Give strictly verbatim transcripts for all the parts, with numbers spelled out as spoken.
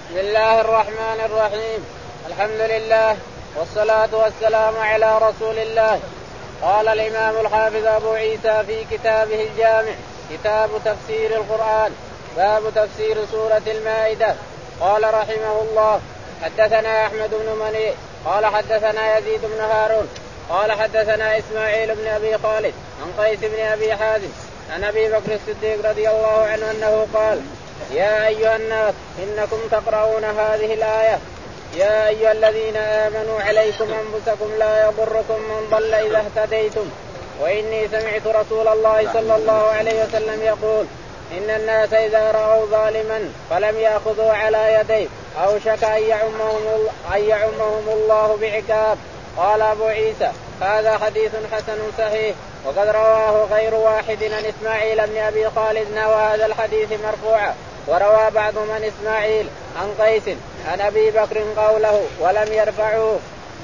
بسم الله الرحمن الرحيم. الحمد لله والصلاة والسلام على رسول الله. قال الإمام الحافظ أبو عيسى في كتابه الجامع كتاب تفسير القرآن باب تفسير سورة المائدة. قال رحمه الله حدثنا أحمد بن مني قال حدثنا يزيد بن هارون قال حدثنا إسماعيل بن أبي خالد عن قيس بن أبي حازم عن أبي بكر الصديق رضي الله عنه أنه قال يا أيها الناس إنكم تقرؤون هذه الآية يا أيها الذين آمنوا عليكم أنفسكم لا يضركم من ضل إذا اهتديتم وإني سمعت رسول الله صلى الله عليه وسلم يقول إن الناس إذا رأوا ظالما فلم يأخذوا على يديه أوشك أن يعمهم, أن يعمهم الله بعقاب. قال أبو عيسى هذا حديث حسن صحيح وقد رواه غير واحد عن إسماعيل بن أبي خالد نحو هذا الحديث مرفوعا وروى بعضهم عن إسماعيل عن قيس عن أبي بكر قوله ولم يرفعوه.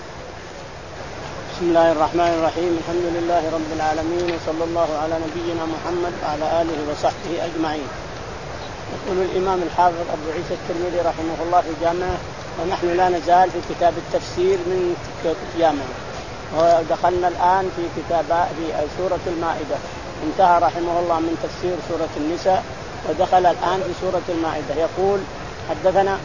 بسم الله الرحمن الرحيم. الحمد لله رب العالمين وصلى الله على نبينا محمد وعلى آله وصحبه أجمعين. يقول الإمام الحافظ أبو عيسى الترمذي رحمه الله في جامعه ونحن لا نزال في كتاب التفسير من جامعه ودخلنا الآن في كتاب في سورة المائدة. انتهى رحمه الله من تفسير سورة النساء ودخل الآن في سورة المائدة. يقول حدثنا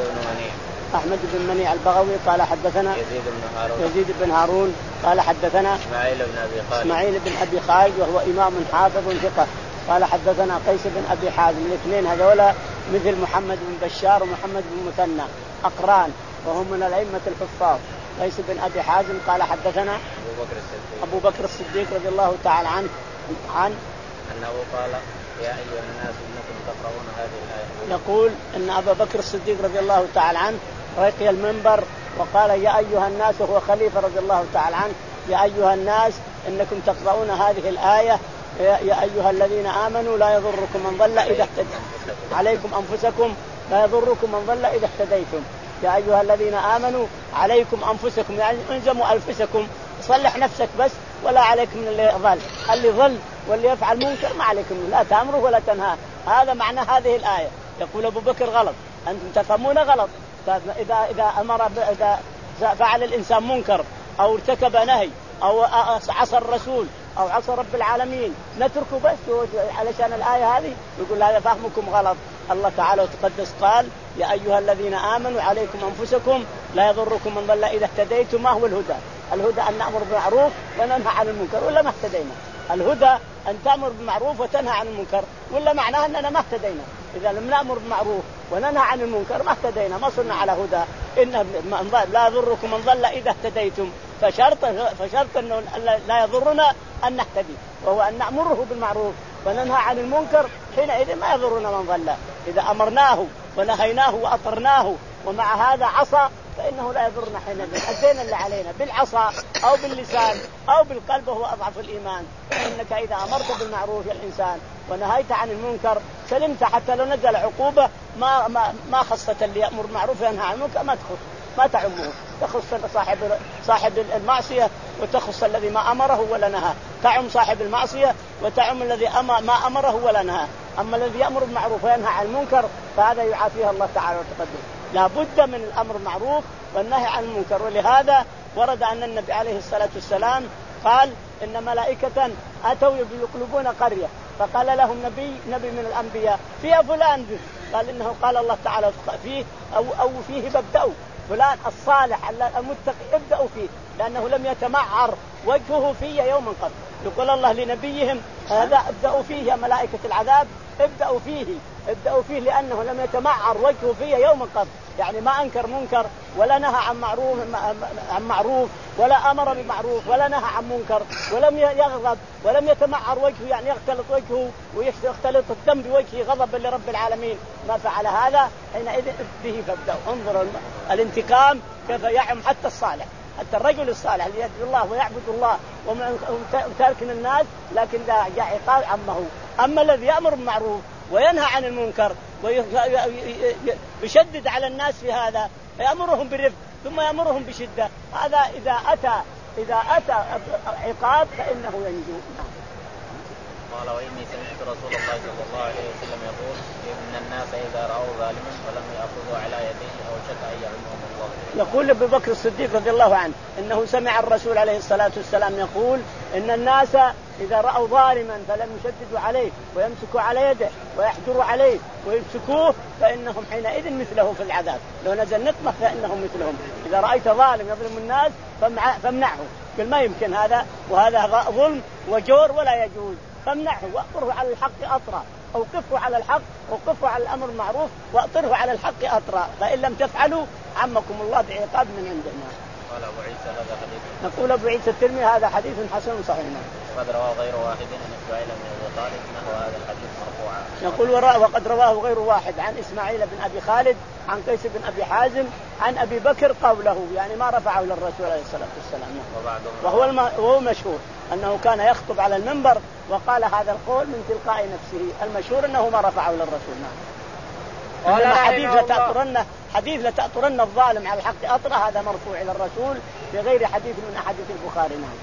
أحمد بن مني البغوي قال حدثنا يزيد بن هارون, يزيد بن هارون قال حدثنا إسماعيل بن أبي خالد إسماعيل بن أبي خالد وهو إمام حافظ ثقة قال حدثنا قيس بن أبي حازم. الاثنين هذولا مثل محمد بن بشار ومحمد بن مثنى أقران وهم من الأئمة الحفاظ. قيس بن أبي حازم قال حدثنا أبو بكر الصديق, أبو بكر الصديق رضي الله تعالى عنه عن أنه قال يا أيها الناس إنكم تقرؤون هذه الآية. يقول أن أبا بكر الصديق رضي الله تعالى عنه رقي المنبر وقال يا أيها الناس وهو خليفة رضي الله تعالى عنه يا أيها الناس إنكم تقرؤون هذه الآية يا أيها الذين آمنوا لا يضركم من ضل إذا اهتديتم عليكم أنفسكم لا يضركم من ضل إذا اهتديتم يا أيها الذين آمنوا عليكم أنفسكم يعني انزموا أنفسكم صلح نفسك بس ولا عليكم من اللي ضل اللي ضل واللي يفعل منكر ما عليكم لا تأمره ولا تنهاه. هذا معنى هذه الآية. يقول أبو بكر غلط أنتم تفهمون غلط. إذا إذا أمر إذا فعل الإنسان منكر أو ارتكب نهي أو عصى الرسول أو عصى رب العالمين نتركه بس علشان الآية هذه. يقول هذا فهمكم غلط. الله تعالى وتقدس قال يا أيها الذين آمنوا عليكم أنفسكم لا يضركم من ضل إذا اهتديتم. ما هو الهدى؟ الهدى أن نأمر بالمعروف وننهى عن المنكر ولا ما اهتدينا؟ الهدى أن تأمر بالمعروف وتنهى عن المنكر ولا معناه أننا ما اهتدينا؟ إذا لم نأمر بالمعروف وننهى عن المنكر ما اهتدينا ما صرنا على هدى. إن لا يضركم من ضل إذا اهتديتم فشرط فشرط أنه لا يضرنا أن نهتدي وهو أن نأمره بالمعروف وننهى عن المنكر حينئذ ما يضرنا من ضل. إذا أمرناه ونهيناه وأطرناه ومع هذا عصى فإنه لا يضرنا حينئذ. أدينا اللي علينا بالعصا أو باللسان أو بالقلب وهو أضعف الإيمان. إنك إذا أمرت بالمعروف يا الإنسان ونهيت عن المنكر سلمت حتى لو نزل عقوبة ما ما ما خصت اللي يأمر بالمعروف وينهى عن المنكر ما تخص ما تعمه. تخص صاحب صاحب المعصية وتخص الذي ما أمره ولا نهى. تعم صاحب المعصية وتعم الذي أمر ما أمره ولا نهى. أما الذي يأمر بالمعروف وينهى عن المنكر فهذا يعافيه الله تعالى وتقدم. لا بد من الأمر بالمعروف والنهي عن المنكر. ولهذا ورد أن النبي عليه الصلاة والسلام قال إن ملائكة أتوا يقلبون قرية فقال لهم نبي نبي من الأنبياء فيها فلان قال إنه قال الله تعالى فيه أو أو فيه ببدأوا فلان الصالح المتقي ابدأوا فيه لأنه لم يتمعر وجهه في يوما قط. يقول الله لنبيهم هذا ابدأوا فيه يا ملائكة العذاب ابدأوا فيه ابدأوا فيه لأنه لم يتمعر وجهه في يوما قط. يعني ما أنكر منكر ولا نهى عن معروف عن معروف ولا أمر بمعروف ولا نهى عن منكر ولم يغضب ولم يتمعر وجهه يعني يختلط وجهه ويختلط الدم بوجهه غضبا لرب العالمين ما فعل هذا حينئذ به فابدأوا. انظر الانتقام كيف يعم حتى الصالح حتى الرجل الصالح اللي يدعو الله ويعبد الله وتاركن الناس لكن ذا جاء عقاب عمه. أما الذي يأمر بالمعروف وينهى عن المنكر ويشدد على الناس في هذا يأمرهم بالرفق ثم يأمرهم بشدة هذا إذا أتى إذا أتى عقاب فإنه ينجو. قال وإني سمعت رسول الله صلى الله عليه وسلم يقول إن الناس إذا رأوا ظالما فلم يأخذوا على يديه أو شك أن يعلمهم الله. يقول أبو بكر الصديق رضي الله عنه إنه سمع الرسول عليه الصلاة والسلام يقول إن الناس إذا رأوا ظالما فلم يشددوا عليه ويمسكوا على يده ويحجروا عليه ويمسكوه فإنهم حينئذ مثله في العذاب، لو نزل نطمة فإنهم مثلهم. إذا رأيت ظالم يظلم الناس فامنعه، قل ما يمكن هذا، وهذا ظلم وجور ولا يجوز، فامنعه وأطره على الحق أطرا، أوقفه على الحق، أوقفه على الأمر المعروف وأطره على الحق أطرا، فإن لم تفعلوا عمكم الله بعقاب من عندنا. قال أبو عيسى هذا حديث. نقول أبو عيسى الترمذي هذا حديث حسن صحيح. وقد رواه غير واحد عن إسماعيل بن أبي خالد نحو هذا الحديث مرفوعا. يقول وقد رواه غير واحد عن إسماعيل بن أبي خالد عن قيس بن أبي حازم عن أبي بكر قوله، يعني ما رفعه للرسول عليه الصلاة والسلام، وهو الم... وهو مشهور أنه كان يخطب على المنبر وقال هذا القول من تلقاء نفسه، المشهور أنه ما رفعه للرسول. إنما حديث لتأطرن حديث لتأطرن الظالم على الحق أطرة هذا مرفوع إلى الرسول بغير حديث من أحاديث البخاري. نعم.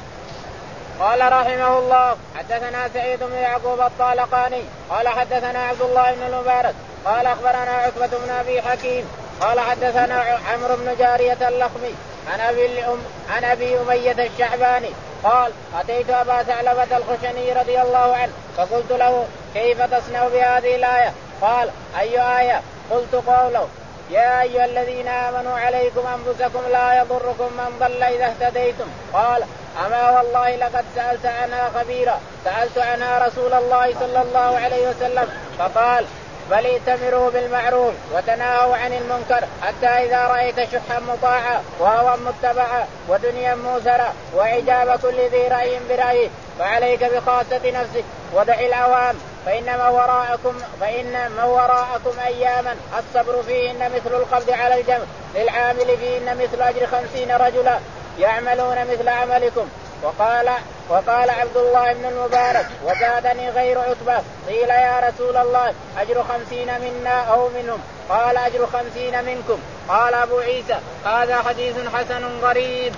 قال رحمه الله حدثنا سعيد بن يعقوب الطالقاني قال حدثنا عبد الله بن المبارك قال أخبرنا عتبة بن أبي حكيم قال حدثنا عمرو بن جارية اللخمي عن أبي, عن أبي أمية الشعباني قال أتيت أبا ثعلبة الخشني رضي الله عنه فقلت له كيف تصنع بهذه الآية؟ قال أي آية؟ قلت قوله يا أيها الذين آمنوا عليكم أنفسكم لا يضركم من ضل إذا اهتديتم. قال أما والله لقد سألت عنها خبيرا، سألت عنها رسول الله صلى الله عليه وسلم فقال بل ائتمروا بالمعروف وتناهوا عن المنكر حتى إذا رأيت شحا مطاعا وهوى متبعا ودنيا موسرا وإجابة كل ذي رأي برأيه فعليك بخاصة نفسك ودع العوام فإن ما وراءكم فإن ما وراءكم أياما الصبر فيهن مثل القبض على الجمر للعامل فيهن مثل أجر خمسين رجلا يعملون مثل عملكم. وقال وقال عبد الله بن المبارك وزادني غير عتبة قيل يا رسول الله أجر خمسين منا أو منهم؟ قال أجر خمسين منكم. قال أبو عيسى هذا حديث حسن غريب.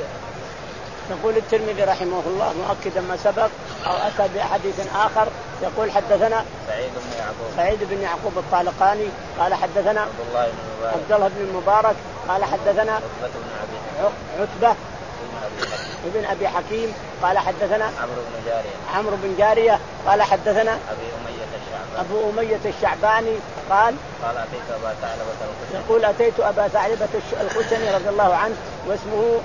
يقول الترمذي رحمه الله مؤكدا ما سبق أو أتى بحديث آخر يقول حدثنا سعيد بن يعقوب سعيد بن يعقوب الطالقاني قال حدثنا عبد الله بن المبارك عبد الله بن المبارك قال حدثنا عتبة ابن أبي حكيم قال حدثنا عمرو بن جارية عمرو بن جارية قال حدثنا أبي أمية الشعباني أبو أمية الشعباني قال قال أتيت أبا ثعلبة الخشني يقول أتيت أبا ثعلبة الخشني رضي الله عنه واسمه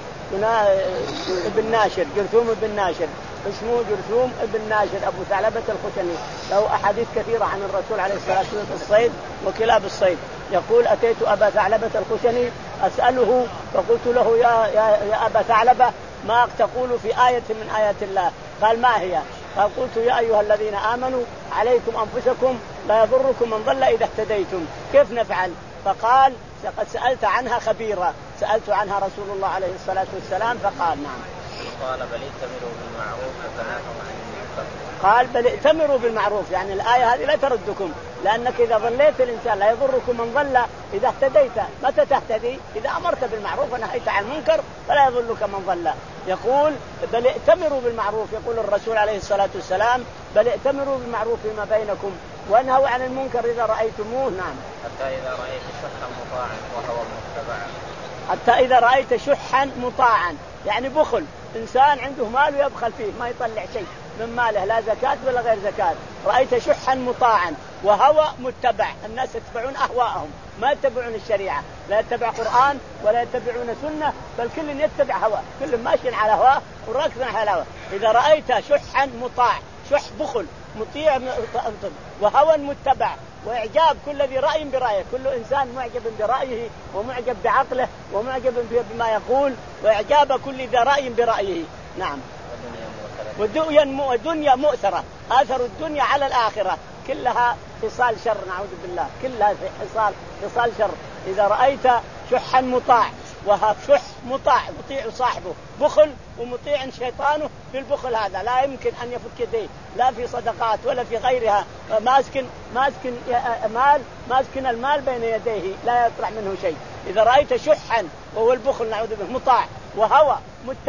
ابن ناشر جرثوم ابن ناشر اسمه جرثوم ابن ناشر أبو ثعلبة الخشني له أحاديث كثيرة عن الرسول عليه الصلاة والسلام في الصيد وكلاب الصيد. يقول أتيت أبا ثعلبة الخشني أسأله فقلت له يا, يا, يا أبا ثعلبة ما تقول في آية من آيات الله؟ قال ما هي؟ قال قلت يا أيها الذين آمنوا عليكم أنفسكم لا يضركم من ضل إذا اهتديتم كيف نفعل؟ فقال لقد سألت عنها خبيرا، سألت عنها رسول الله عليه الصلاة والسلام فقال نعم. قال بل ائتمروا بالمعروف وتناهوا عن المنكر. قال بل ائتمروا بالمعروف يعني الآية هذه لا تردكم، لأنك إذا ضليت الإنسان لا يضركم من ضل إذا اهتديت. متى تهتدي؟ إذا أمرت بالمعروف ونهيت عن المنكر فلا يضلك من ضل. يقول بل ائتمروا بالمعروف، يقول الرسول عليه الصلاة والسلام بل ائتمروا بالمعروف فيما بينكم وانهوا عن المنكر إذا رأيتموه. نعم. حتى إذا رأيت شحا مطاعا وهو متبعا. حتى إذا رأيت شحا مطاعا يعني بخل، إنسان عنده مال ويبخل فيه ما يطلع شيء من ماله لا زكاة ولا غير زكاة. رأيت شحا مطاعا وهوى متبع، الناس يتبعون أهواءهم ما يتبعون الشريعة، لا يتبع قرآن ولا يتبعون سنة بل كل يتبع هواه، كل ماشي على هواه وراكب على هواه. إذا رأيت شحا مطاع، شح بخل مطيع وهوى متبع وإعجاب كل ذي رأي برأيه، كل إنسان معجب برأيه ومعجب بعقله ومعجب بما يقول وإعجاب كل ذي رأي برأيه. نعم. ودنيا مؤثرة، آثر الدنيا على الآخرة كلها خصال شر نعوذ بالله، كلها خصال خصال شر. إذا رأيت شحا مطاع وها شح مطاع مطيع صاحبه، بخل ومطيع شيطانه في البخل هذا لا يمكن أن يفك يديه لا في صدقات ولا في غيرها، ماسكن ماسكن مال ماسكن المال بين يديه لا يطلع منه شيء. إذا رأيت شحا وهو البخل نعوذ بالله مطاع وهوى متبع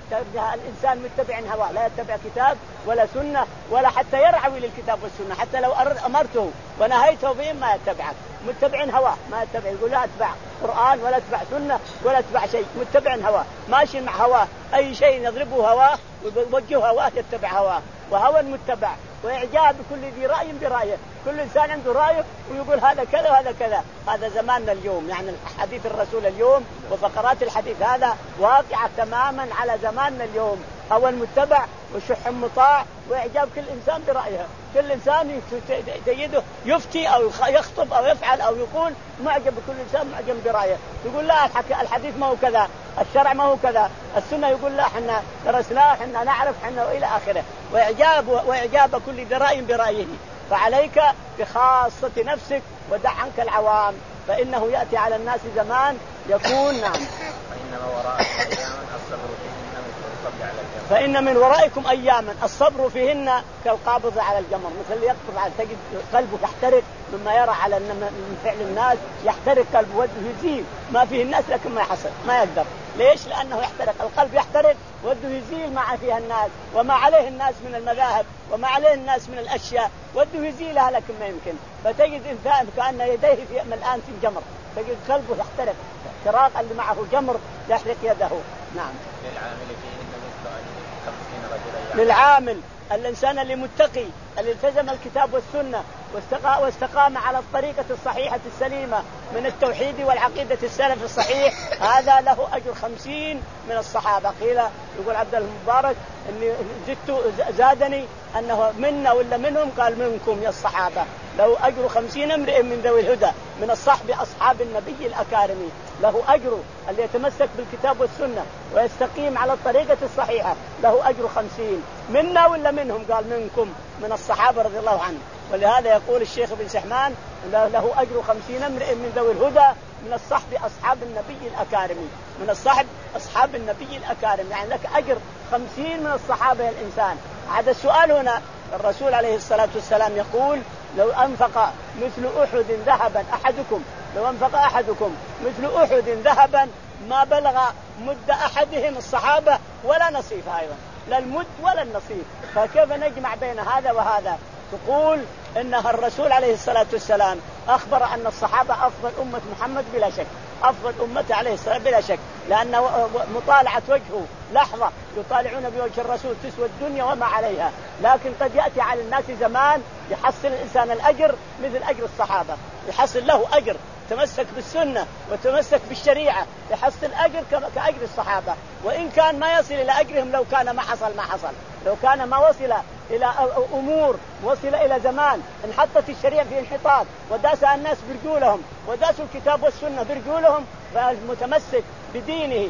الإنسان متبع هواه، لا يتبع كتاب ولا سنة ولا حتى يرعوي للكتاب والسنة، حتى لو أمرته ونهيته بهم ما يتبعك، متبع هواه ما يتبع، يقول لا أتبع قرآن ولا أتبع سنة ولا أتبع شيء، متبع هواه ماشي مع هواه، أي شيء يضربه هواه ويوجه هواه يتبع هواه، وهوى المتبع وإعجاب كل ذي رأي برأيه، كل إنسان عنده رأيه ويقول هذا كذا وهذا كذا. هذا زماننا اليوم، يعني حديث الرسول اليوم وفقرات الحديث هذا واقعة تماما على زماننا اليوم، هوى المتبع وشح مطاع وإعجاب كل إنسان برأيه، كل إنسان تجده يفتي أو يخطب أو يفعل أو يقول معجب، بكل إنسان معجب برأيه، يقول لا الحديث ما هو كذا، الشرع ما هو كذا، السنة يقول لا حنا درسناه حنا نعرف حنا وإلى آخره، وإعجاب وإعجاب كل ذي رأي برأيه. فعليك بخاصة نفسك ودع عنك العوام، فإنه يأتي على الناس زمان يكون نعم فإنما وراءكم أياما الصبر فيهن مثل على الجمر، فإن من ورائكم أياما الصبر فيهن كالقابض على الجمر، مثل اللي يقبض على تجد قلبه يحترق مما يرى على من فعل الناس، يحترق قلبه وده يزيل ما فيه الناس لكن ما يحصل ما يقدر. ليش؟ لأنه يحترق القلب، يحترق وده يزيل ما فيها الناس وما عليه الناس من المذاهب وما عليه الناس من الأشياء، وده يزيلها لكن ما يمكن. فتجد إنسان كأن يديه في الآن في جمر، تجد قلبه يحترق احتراق اللي معه جمر يحرق يده. نعم. للعامل فيهن مثل أجر خمسين رجلا، للعامل الإنسان اللي متقي اللي التزم الكتاب والسنة واستقام على الطريقة الصحيحة السليمة من التوحيد والعقيدة السلف الصحيح، هذا له أجر خمسين من الصحابة. قيل يقول عبد المبارك إني زدت زادني أنه منا ولا منهم، قال منكم يا الصحابة، له أجر خمسين امرئ من ذوي الهدى من الصحب أصحاب النبي الأكارمي، له أجر اللي يتمسك بالكتاب والسنة ويستقيم على الطريقة الصحيحة له أجر خمسين. منا ولا منهم؟ قال منكم من الصحابة رضي الله عنهم. ولهذا يقول الشيخ ابن سحمان له أجر خمسين امرئ من ذوي الهدى من الصحب أصحاب النبي الأكارمي، من الصحب أصحاب النبي الأكارم، يعني لك أجر خمسين من الصحابة الإنسان. هذا السؤال هنا الرسول عليه الصلاة والسلام يقول لو أنفق مثل أحد ذهبا أحدكم لو أنفق أحدكم مثل أحد ذهبا ما بلغ مد أحدهم الصحابة ولا نصيف، أيضا لا المد ولا النصيف. فكيف نجمع بين هذا وهذا؟ تقول إنها الرسول عليه الصلاة والسلام أخبر أن الصحابة أفضل أمة محمد بلا شك، أفضل أمته عليه الصلاة بلا شك، لأن مطالعة وجهه لحظة يطالعون بوجه الرسول تسوى الدنيا وما عليها. لكن قد يأتي على الناس زمان يحصل الإنسان الأجر مثل أجر الصحابة، يحصل له أجر تمسك بالسنة وتمسك بالشريعة، يحصل أجر كأجر الصحابة، وإن كان ما يصل إلى أجرهم لو كان ما حصل ما حصل لو كان ما وصل إلى أمور وصل إلى زمان انحطت الشريعة في انحطاط وداس الناس برجولهم وداسوا الكتاب والسنة برجولهم، فالمتمسك بدينه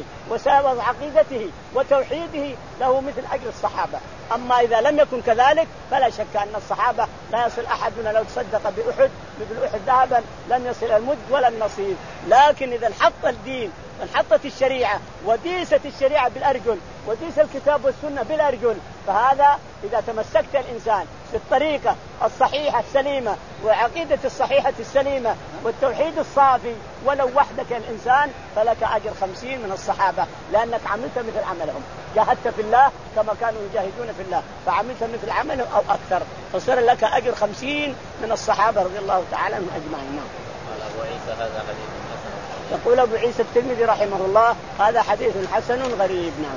وعقيدته وتوحيده له مثل أجر الصحابة. أما إذا لم يكن كذلك فلا شك أن الصحابة لا يصل أحدنا لو تصدق بأحد مثل أحد ذهبا لن يصل المد ولا النصيب. لكن إذا انحط الدين انحطت الشريعة وديست الشريعة بالأرجل وديس الكتاب والسنة بالأرجل، فهذا إذا تمسكت الإنسان بالطريقة الصحيحة السليمة وعقيدة الصحيحة السليمة والتوحيد الصافي ولو وحدك الإنسان فلك أجر خمسين من الصحابة، لأنك عملت مثل عملهم، جاهدت في الله كما كانوا يجاهدون في الله فعملت مثل عملهم أو أكثر، فصار لك أجر خمسين من الصحابة رضي الله تعالى عنهم أجمعين. قال أبو عيسى هذا حديث حسن. يقول أبو عيسى الترمذي رحمه الله هذا حديث حسن غريب. نعم.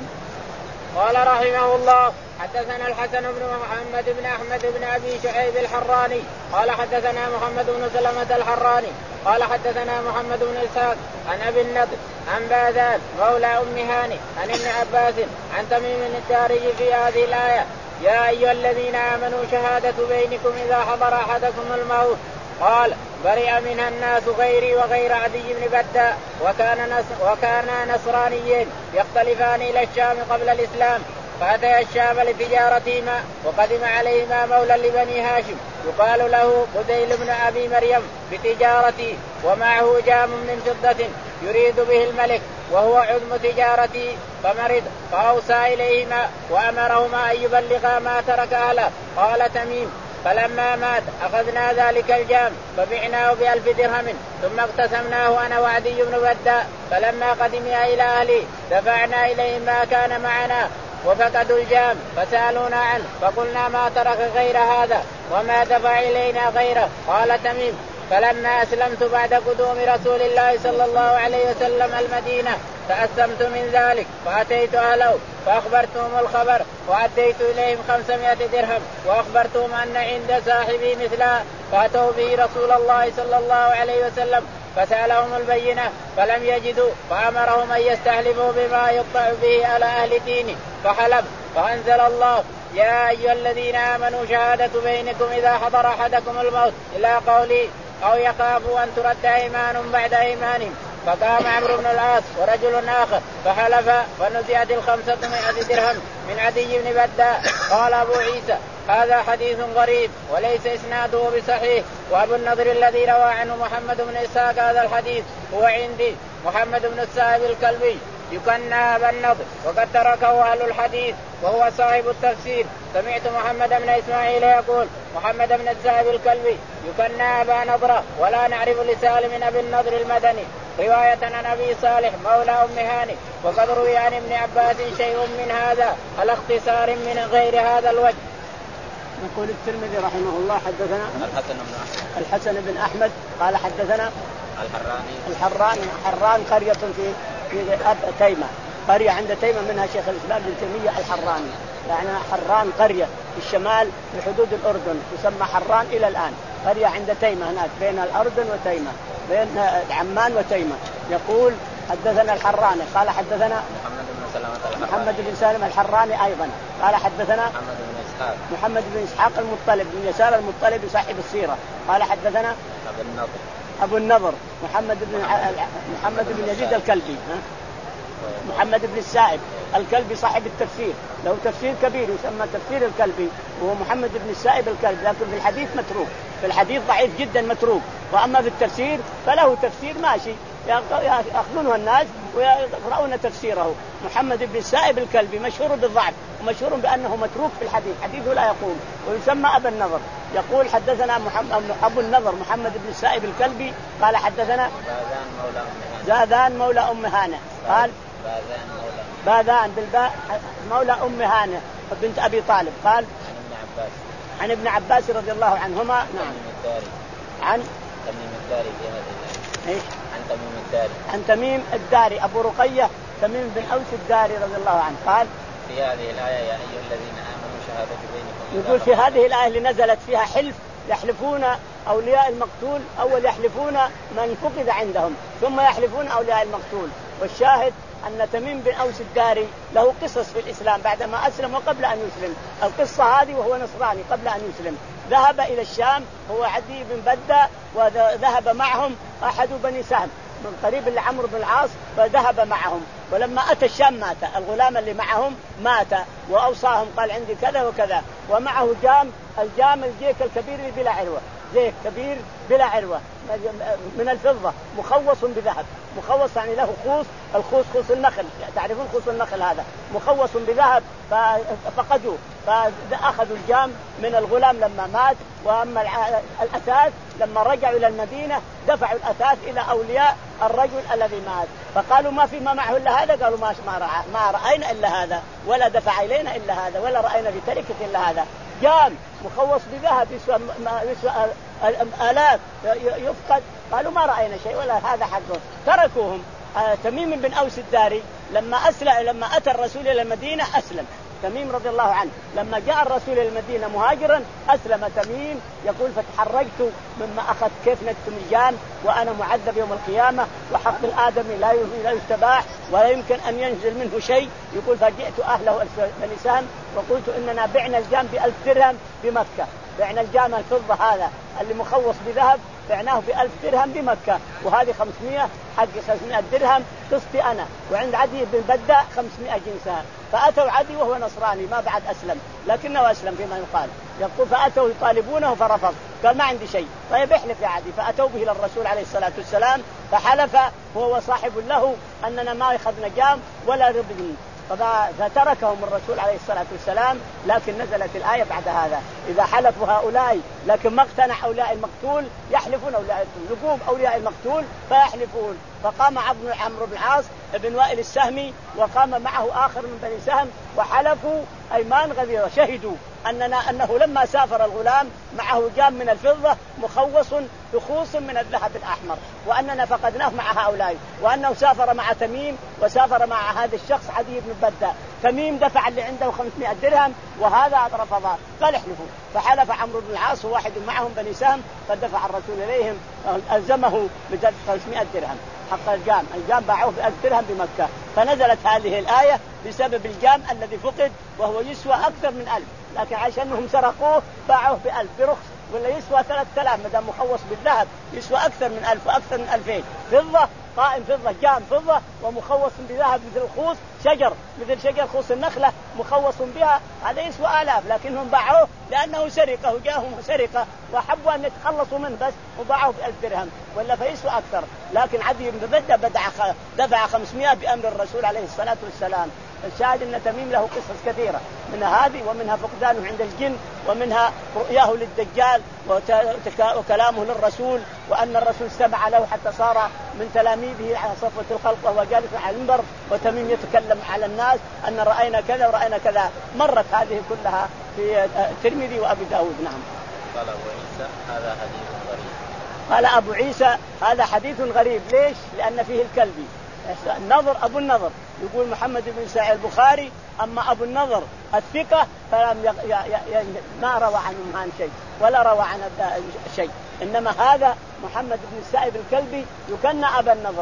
قال رحمه الله حدثنا الحسن بن محمد بن أحمد بن أبي شعيب الحراني قال حدثنا محمد بن سلمة الحراني قال حدثنا محمد بن إسحاق عن أبي النضر عن باذان مولى أم هاني عن ابن عباس عن تميم الداري في هذه الآية يا أيها الذين آمنوا شهادة بينكم إذا حضر أحدكم الموت قال برئ منها الناس غيري وغير عدي بن بدة وكان نص وكانا نصرانيين يختلفان إلى الشام قبل الإسلام فأتيا الشام لتجارتهما وقدم عليهما مولى لبني هاشم يقال له بديل بن أبي مريم بتجارتي ومعه جام من فضة يريد به الملك وهو عظم تجارتي فمرض فأوصى إليهما وأمرهما أن يبلغا ما ترك أهله. قال تميم فلما مات أخذنا ذلك الجام فبعناه بألف درهم ثم اقتسمناه أنا وعدي بن بداء. فلما قدمنا إلى أهلي دفعنا إليهم ما كان معنا وفقدوا الجام فسألونا عنه فقلنا ما ترك غير هذا وما دفع إلينا غيره. قال تميم فلما أسلمت بعد قدوم رسول الله صلى الله عليه وسلم المدينة تأسمت من ذلك فأتيت أهله فأخبرتهم الخبر وأديت إليهم خمسمائة درهم وأخبرتهم أن عند صاحبي مثلا فأتوا به رسول الله صلى الله عليه وسلم فسألهم البينة فلم يجدوا فأمرهم أن يستحلفوا بما يقطع به على أهل دينه فحلف فأنزل الله يا أيها الذين آمنوا شهادة بينكم إذا حضر أحدكم الموت إلى قولي أو يخافوا أن ترد أيمان بعد أيمانهم. فقام عمرو بن العاص ورجل آخر فحلف فنزعت الخمسمائة درهم من عدي بن بداء. قال أبو عيسى هذا حديث غريب وليس إسناده بصحيح. وأبو النضر الذي روى عنه محمد بن إسحاق هذا الحديث هو عندي محمد بن السائب الكلبي يكنى أبا النضر وقد تركه أهل الحديث وهو صاحب التفسير. سمعت محمد بن إسماعيل يقول محمد بن السائب الكلبي يكنى أبا نضر ولا نعرف لسالم أبي النضر المدني رواية عن أبي صالح مولى أم هاني. وقد روي عن ابن عباس شيء من هذا على اختصار من غير هذا الوجه. يقول الترمذي رحمه الله حدثنا الحسن بن أحمد الحسن بن أحمد قال حدثنا الحراني الحراني حران قرية في في تيمة قرية عند تيمة منها شيخ الإسلام ابن تيمية الحراني يعني حران قرية في الشمال في حدود الأردن تسمى حران إلى الآن قرية عند تيمة هناك بين الأردن وتيمة بين عمان وتيمة. يقول حدثنا الحراني قال حدثنا محمد بن سلمة محمد بن سالم الحراني أيضا قال حدثنا محمد بن إسحاق محمد بن إسحاق المطلب بن يسار المطلب صاحب السيرة قال حدثنا أبو النضر أبو النضر محمد بن محمد بن يزيد الكلبي ها؟ محمد بن السائب الكلبي صاحب التفسير له تفسير كبير يسمى تفسير الكلبي وهو محمد بن السائب الكلبي لكن في الحديث متروك في الحديث ضعيف جدا متروك. وأما في التفسير فله تفسير ماشي يأخذونه الناس ويقرؤون تفسيره. محمد بن السائب الكلبي مشهور بالضعف ومشهور بأنه متروك في الحديث حديثه لا يقوم ويسمى أبا النضر. يقول حدثنا محمد أبو النضر محمد بن السائب الكلبي قال حدثنا زاذان مولى أم هانة قال باذان بالباء مولى أم هانة بنت أبي طالب قال عن ابن عباس رضي الله عنهما نعم عن تميم الداري في هذه إيش عن تميم الداري عن تميم الداري أبو رقية تميم بن أوس الداري رضي الله عنه قال في هذه الآية يا أيها الذين آمنوا شهادة بينكم. يقول في هذه الآية اللي نزلت فيها حلف يحلفون أولياء المقتول أول يحلفون من فقد عندهم ثم يحلفون أولياء المقتول. والشاهد أن تميم بن أوس الداري له قصص في الإسلام بعدما أسلم وقبل أن يسلم. القصة هذه وهو نصراني قبل أن يسلم ذهب إلى الشام هو عدي بن بدة وذهب معهم أحد بني سهم من قريب لعمرو بن العاص فذهب معهم. ولما أتى الشام مات الغلام اللي معهم مات وأوصاهم قال عندي كذا وكذا ومعه جام الجام الجيك الكبير بلا عروة زيك كبير بلا عروة من الفضة مخوص بذهب مخوص يعني له خوص الخوص خوص النخل تعرفون خوص النخل هذا مخوص بذهب ففقدوه فأخذوا الجام من الغلام لما مات. وأما الأثاث لما رجعوا إلى المدينة دفعوا الأثاث إلى أولياء الرجل الذي مات فقالوا ما في ما معه إلا هذا قالوا ما رأى ما رأينا إلا هذا ولا دفع إلينا إلا هذا ولا رأينا في تركة إلا هذا جام مخوص بذهب يسوى, يسوى آلاف يفقد قالوا ما رأينا شيء ولا هذا حقه تركوهم. آه تميم بن أوس الداري لما أسلم لما أتى الرسول إلى المدينة أسلم تميم رضي الله عنه لما جاء الرسول إلى المدينة مهاجرا أسلم تميم. يقول فتحرجت مما أخذ كيف نكتم الجام وأنا معذب يوم القيامة وحق الآدمي لا لا يستباح ولا يمكن أن ينزل منه شيء. يقول فجئت أهله بني سهم وقلت إننا بعنا الجام بألف درهم بمكة بعنا الجام الفضة هذا اللي مخوص بذهب بعناه بألف درهم بمكة وهذه خمسمائة حق خمسمائة درهم قسطي أنا وعند عدي بن بدة خمسمائة جنسها. فأتوا عدي وهو نصراني ما بعد أسلم لكنه أسلم فيما يقال. يقول فأتوا يطالبونه فرفض قال ما عندي شيء طيب احلف يا عدي. فأتوا به للرسول عليه الصلاة والسلام فحلف هو وصاحب له أننا ما أخذنا جام ولا ربنا فتركهم الرسول عليه الصلاة والسلام. لكن نزلت الآية بعد هذا إذا حلفوا هؤلاء لكن ما اقتنع أولياء المقتول يحلفون أولياء يقوم أولياء المقتول فيحلفون. فقام عبد عمرو بن العاص بن وائل السهمي وقام معه آخر من بني سهم وحلفوا أيمان غليظة شهدوا أننا أنه لما سافر الغلام معه جام من الفضة مخوص بخوص من الذهب الأحمر وأننا فقدناه مع هؤلاء وأنه سافر مع تميم وسافر مع هذا الشخص عدي بن بدة. تميم دفع اللي عنده خمسمائة درهم وهذا رفض قال احلفوا. فحلف عمرو بن العاص واحد معهم بني سهم فدفع الرسول إليهم ألزمه بدفع خمسمائة درهم حق الجام. الجام باعوه بألف درهم بمكة. فنزلت هذه الآية بسبب الجام الذي فقد وهو يسوى أكثر من ألف لكن عشانهم سرقوه باعوه بألف برخص ولا يسوى ثلاثة آلاف مدام مخوص بالذهب يسوى أكثر من ألف وأكثر من ألفين. فضة قائم فضة جام فضة ومخوص بذهب مثل الخوص شجر مثل شجر خوص النخلة مخوص بها هذا يسوى آلاف لكنهم باعوه لأنه سرقة وجاهم سرقة وحبوا أن يتخلصوا منه بس وباعوه بألف درهم ولا فيسوى أكثر. لكن عدي بن بدة بدع دفع خمسمائة بأمر الرسول عليه الصلاة والسلام. الشاهد أن تميم له قصص كثيرة منها هذه ومنها فقدانه عند الجن ومنها رؤياه للدجال وكلامه للرسول وأن الرسول استمع له حتى صار من تلاميذه على صفوة الخلق وهو جالس على المنبر وتميم يتكلم على الناس أن رأينا كذا ورأينا كذا. مرت هذه كلها في الترمذي وأبي داود. نعم. قال أبو عيسى هذا حديث غريب. قال أبو عيسى هذا حديث غريب. ليش؟ لأن فيه الكلبي النظر أبو النظر يقول محمد بن سعيد البخاري أما أبو النظر الثقة فلم ي... ي... ي... ما روى عنه عن شيء ولا روى عن شيء إنما هذا محمد بن سعيد الكلبي يكنى أبا النظر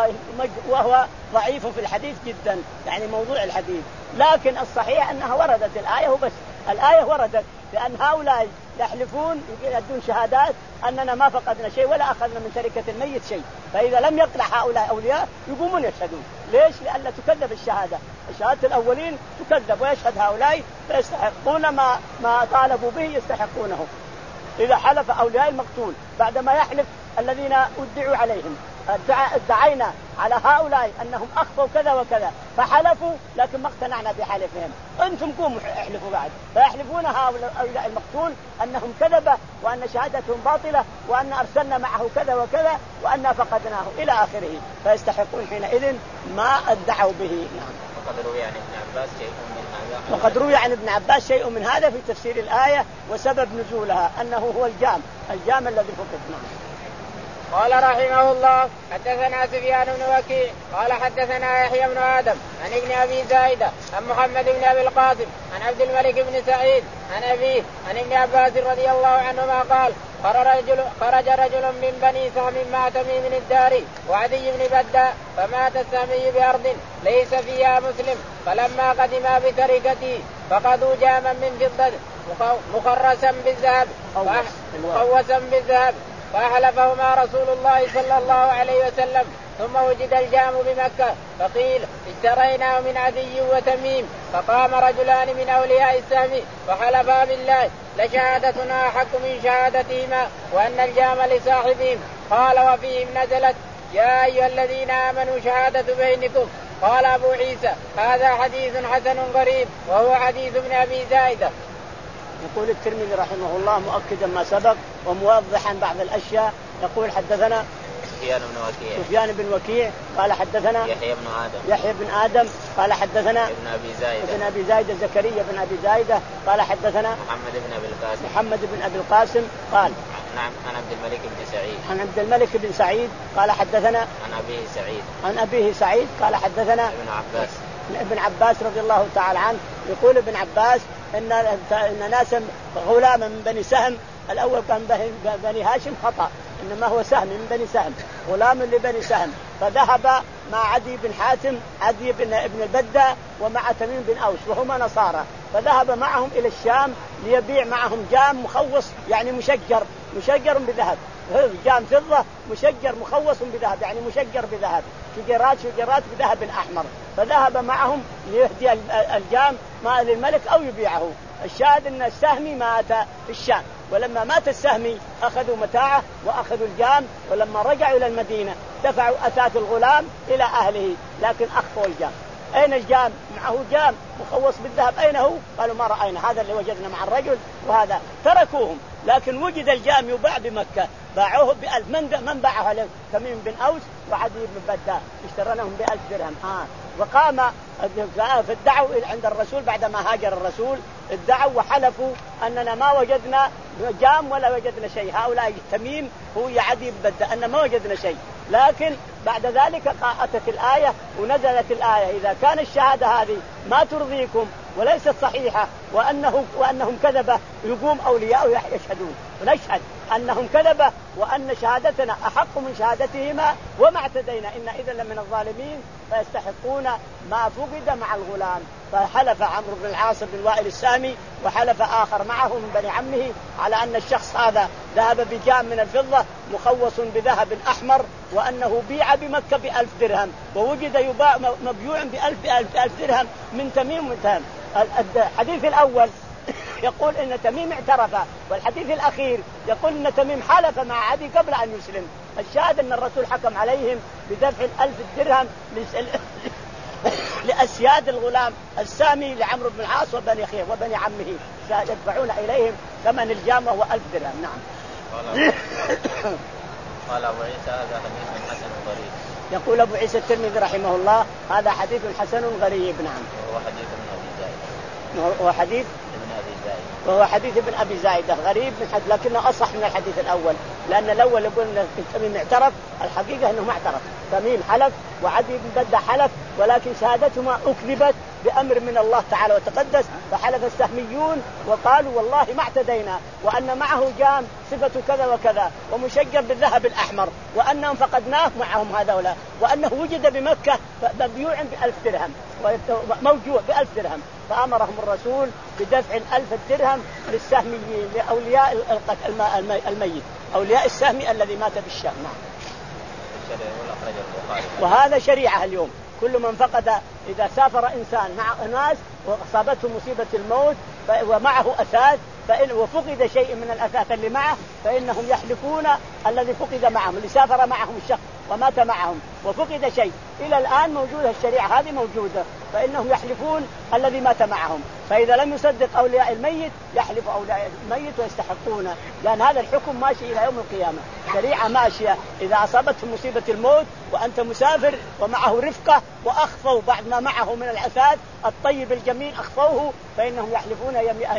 وهو ضعيف في الحديث جدا يعني موضوع الحديث. لكن الصحيح أنها وردت الآية وبس. الآية وردت لأن هؤلاء يحلفون يدون شهادات أننا ما فقدنا شيء ولا أخذنا من تركة الميت شيء. فإذا لم يطلع هؤلاء أولياء يقومون يشهدون. ليش؟ لأن تكذب الشهادة. الشهادة الأولين تكذب ويشهد هؤلاء فيستحقون ما ما طالبوا به يستحقونه. إذا حلف أولياء المقتول بعدما يحلف الذين ادعوا عليهم ادعينا على هؤلاء أنهم أخفوا كذا وكذا فحلفوا لكن ما اقتنعنا بحلفهم أنتم قوموا احلفوا بعد. فيحلفون هؤلاء المقتول أنهم كذبة وأن شهادتهم باطلة وأن أرسلنا معه كذا وكذا وأن فقدناه إلى آخره فيستحقون حينئذ ما ادعوا به. نعم. وقد روي عن ابن عباس شيء من هذا. وقد روي عن ابن عباس شيء من هذا في تفسير الآية وسبب نزولها أنه هو الجام الجام الذي فقد. نعم. قال رحمه الله حدثنا سفيان بن وكيع قال حدثنا يحيى بن آدم عن ابن أبي زايدة عن محمد بن أبي القاسم عن عبد الملك بن سعيد عن أبيه عن ابن عباس رضي الله عنهما قال خرج رجل من بني سهم مع تميم الداري وعدي بن بدة فمات السهمي بأرض ليس فيها مسلم فلما قدما بتركته فقدوا جاما من فضة مخرسا بالذهب مخوسا بالذهب فأحلفهما رسول الله صلى الله عليه وسلم ثم وجد الجام بمكة فقيل اشتريناه من عدي وتميم. فقام رجلان من أولياء السهم فحلفا بالله لشهادتنا أحق من شهادتهما وأن الجام لصاحبهم. قال وفيهم نزلت يا أيها الذين آمنوا شهادة بينكم. قال أبو عيسى هذا حديث حسن غريب وهو حديث ابن أبي زايدة. يقول الترمذي رحمه الله مؤكدا ما سبق وموضحا بعض الأشياء. يقول حدثنا سفيان بن وكيع سفيان بن وكيع قال حدثنا يحيى بن آدم يحيى بن آدم قال حدثنا ابن أبي زايدة ابن أبي زايدة زكريا بن أبي زايدة قال حدثنا محمد بن أبي القاسم محمد بن أبي القاسم قال نعم عن عبد الملك بن سعيد عن عبد الملك بن سعيد قال حدثنا عن أبيه سعيد عن أبيه سعيد قال حدثنا ابن عباس ابن عباس رضي الله تعالى عنه يقول ابن عباس إن إن ناسا غلاما من بني سهم الأول كان بني هاشم خطأ إنما هو سهم من بني سهم غلام لبني سهم فذهب مع عدي بن حاتم عدي بن ابن البدة ومع تميم بن أوس وهما نصارى فذهب معهم إلى الشام ليبيع معهم جام مخوص يعني مشجر مشجر بذهب جام فضة مشجر مخوص بذهب يعني مشجر بذهب شجرات شجرات بذهب أحمر فذهب معهم ليهدي الجام ما للملك أو يبيعه. الشاهد أن السهمي مات في الشام ولما مات السهمي أخذوا متاعه وأخذوا الجام ولما رجعوا إلى المدينة دفعوا أثاث الغلام إلى أهله لكن أخفوا الجام أين الجام؟ معه جام مخوص بالذهب، أين هو؟ قالوا ما رأينا، هذا اللي وجدنا مع الرجل وهذا. تركوهم، لكن وجد الجام يباع بمكة، باعوه بألف. من من باعه له؟ تميم بن أوس وعدي بن بدة، اشترناهم بألف درهم. آه. وقام فادعوا عند الرسول بعدما هاجر الرسول، ادعوا وحلفوا أننا ما وجدنا جام ولا وجدنا شيء. هؤلاء تميم هو عدي بن بدة أن ما وجدنا شيء. لكن بعد ذلك أتت الآية ونزلت الآية: إذا كان الشهادة هذه ما ترضيكم وليست صحيحة وأنه وأنهم كذبة، يقوم أولياء يشهدون، ونشهد أنهم كذبة وأن شهادتنا أحق من شهادتهما وما اعتدينا، إن إذا لمن الظالمين، فيستحقون ما فقد مع الغلام. فحلف عمرو بن العاص بن وائل السامي وحلف آخر معه من بني عمه على أن الشخص هذا ذهب بجام من الفضة مخوص بذهب أحمر، وأنه بيع بمكة بألف درهم، ووجد يباع مبيوع بألف بألف ألف درهم من تميم وتام. الحديث الأول يقول إن تميم اعترف، والحديث الأخير يقول إن تميم حلف مع عدي قبل أن يسلم. الشاهد أن الرسول حكم عليهم بدفع الألف درهم لأسياد الغلام السامي لعمرو بن العاص وبني خير وبني عمه، يدفعون إليهم ثمن الجامة وألف درهم. نعم. قال أبو عيسى هذا حديث حسن غريب. يقول أبو عيسى الترمذي رحمه الله هذا حديث حسن غريب. نعم. وهو حديث ابن أبي زايد. وهو حديث ابن أبي زايد. وهو حديث ابن أبي زايد غريب من حد، لكنه أصح من الحديث الأول، لأن الأول يقول إن تميم اعترف، الحقيقة إنه ما اعترف. تميم حلف وعدي بن بدة حلف، ولكن شهادتهما أكذبت بأمر من الله تعالى وتقدس. فحلف السهميون وقالوا والله ما اعتدينا، وأن معه جام صفة كذا وكذا ومشجر بالذهب الأحمر، وأنهم فقدناه معهم هذولا، وأنه وجد بمكة مبيوع بألف درهم موجوع بألف درهم. فأمرهم الرسول بدفع الألف الدرهم للسهميين، لأولياء الميت، أولياء السهمي الذي مات بالشام. وهذا شريعة اليوم، كل من فقد، إذا سافر إنسان مع ناس وأصابته مصيبة الموت ومعه أثاث، فإن وفقد شيء من الأثاث اللي معه، فإنهم يحلفون الذي فقد معهم، اللي سافر معهم الشخص ومات معهم وفقد شيء. إلى الآن موجودة الشريعة هذه موجودة، فإنهم يحلفون الذي مات معهم. فإذا لم يصدق أولياء الميت يحلف أولياء الميت ويستحقون، لأن هذا الحكم ماشي إلى يوم القيامة، شريعة ماشية. إذا أصابتهم مصيبة الموت وأنت مسافر ومعه رفقة وأخفوا بعد ما معه من الأثاث الطيب الجميل أخفوه، فإنهم يحلفون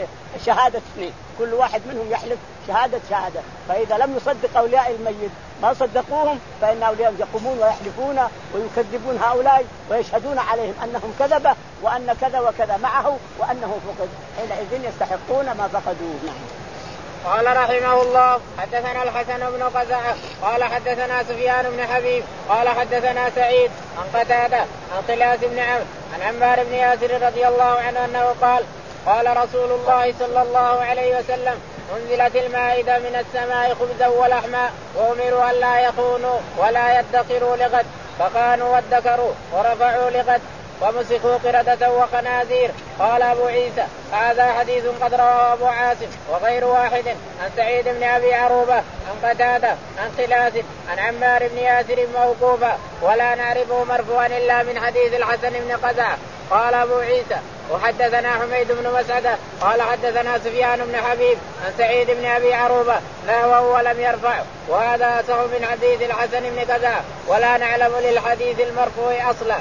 شهادة اثنين، كل واحد منهم يحلف شهادة شهادة. فإذا لم يصدق أولياء الميت ما صدقوهم، فإن أولياء يقومون ويحلفون ويكذبون هؤلاء ويشهدون عليهم أنهم كذبة وأن كذا وكذا معه وأنه فقد، حينئذ يستحقون ما فقدوه. نعم. قال رحمه الله: حدثنا الحسن بن قزعة قال حدثنا سفيان بن حبيب قال حدثنا سعيد عن قتادة عن خلاس بن عمرو عن عمار بن ياسر رضي الله عنه أنه قال: قال رسول الله صلى الله عليه وسلم: أنزلت المائدة من السماء خبزا ولحما، وأمروا أن لا يخونوا ولا يدخروا لغد، فكانوا وادكروا ورفعوا لغد، ومسخوا قردة وخنازير. قال أبو عيسى: هذا حديث قد رواه أبو عاصم وغير واحد عن سعيد بن أبي عروبة عن قتادة عن خلاس عن عمار بن ياسر موقوفا، ولا نعرفه مرفوعا إلا من حديث الحسن بن قزعة. قال أبو عيسى: وحدثنا حميد بن مسعدة قال حدثنا سفيان بن حبيب عن سعيد بن أبي عروبة نحوه ولم يرفعه، وهذا أصح من حديث الحسن بن قزعة، ولا نعلم للحديث المرفوع أصلا.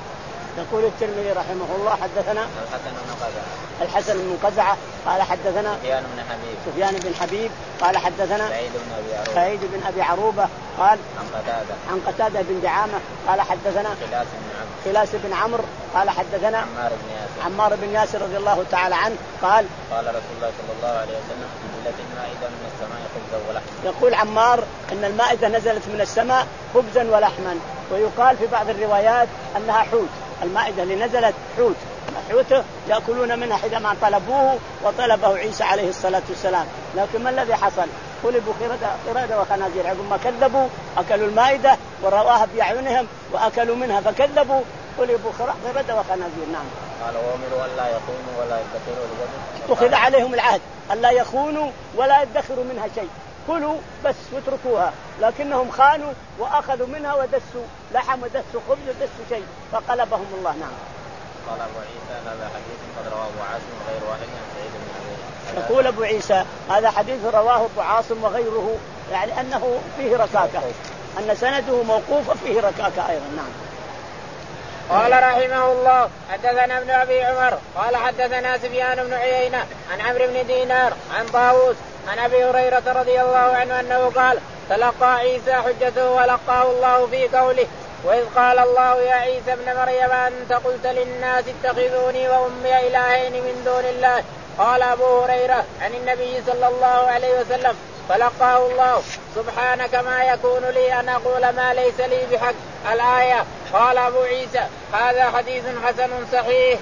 يقول الترمذي رحمه الله: حدثنا الحسن بن قزعة الحسن بن قزعة قال حدثنا سفيان بن حبيب سفيان بن حبيب قال حدثنا سعيد بن أبي عروبة سعيد بن أبي عروبة قال عن قتادة عن قتادة بن دعامة قال حدثنا خلاس بن عمرو خلاس بن عمرو قال حدثنا عمار بن ياسر عمار بن ياسر رضي الله تعالى عنه قال: قال رسول الله صلى الله عليه وسلم: نزلت المائدة من السماء خبزا ولحما. يقول عمار ان المائدة نزلت من السماء خبزا ولحما، ويقال في بعض الروايات انها حوت. المائدة اللي نزلت حوت، حوته يأكلون منها حينما طلبوه وطلبه عيسى عليه الصلاة والسلام. لكن ما الذي حصل؟ قلبوا قردة وخنازير، عقب ما كذبوا أكلوا المائدة ورواها بأعينهم وأكلوا منها فكذبوا، قلبوا قردة وخنازير. نعم. قال: وأمروا أن لا يخونوا ولا يدخروا لغد. أخذ عليهم العهد أن لا يخونوا ولا يدخروا منها شيء، كلوا بس واتركوها، لكنهم خانوا وأخذوا منها ودسوا لحم ودسوا خبز ودسوا شيء فقلبهم الله. نعم. قال أبو عيسى هذا حديث قد رواه أبو عاصم وغير واحد عن سعيد بن أبي. يقول أبو عيسى هذا حديث رواه أبو عاصم وغيره، يعني أنه فيه ركاكة، أن سنده موقوف فيه ركاكة أيضا. نعم. قال رحمه الله حدثنا ابن أبي عمر قال حدثنا سفيان بن عيينة عن عمرو بن دينار عن طاووس عن أبي هريرة رضي الله عنه أنه قال تلقى عيسى حجته ولقاه الله في قوله وإذ قال الله يا عيسى ابن مريم أنت قلت للناس اتخذوني وأمي إلهين من دون الله. قال أبو هريرة عن النبي صلى الله عليه وسلم فلقاه الله سبحانك ما يكون لي أن أقول ما ليس لي بحق الآية. قال أبو عيسى هذا حديث حسن صحيح.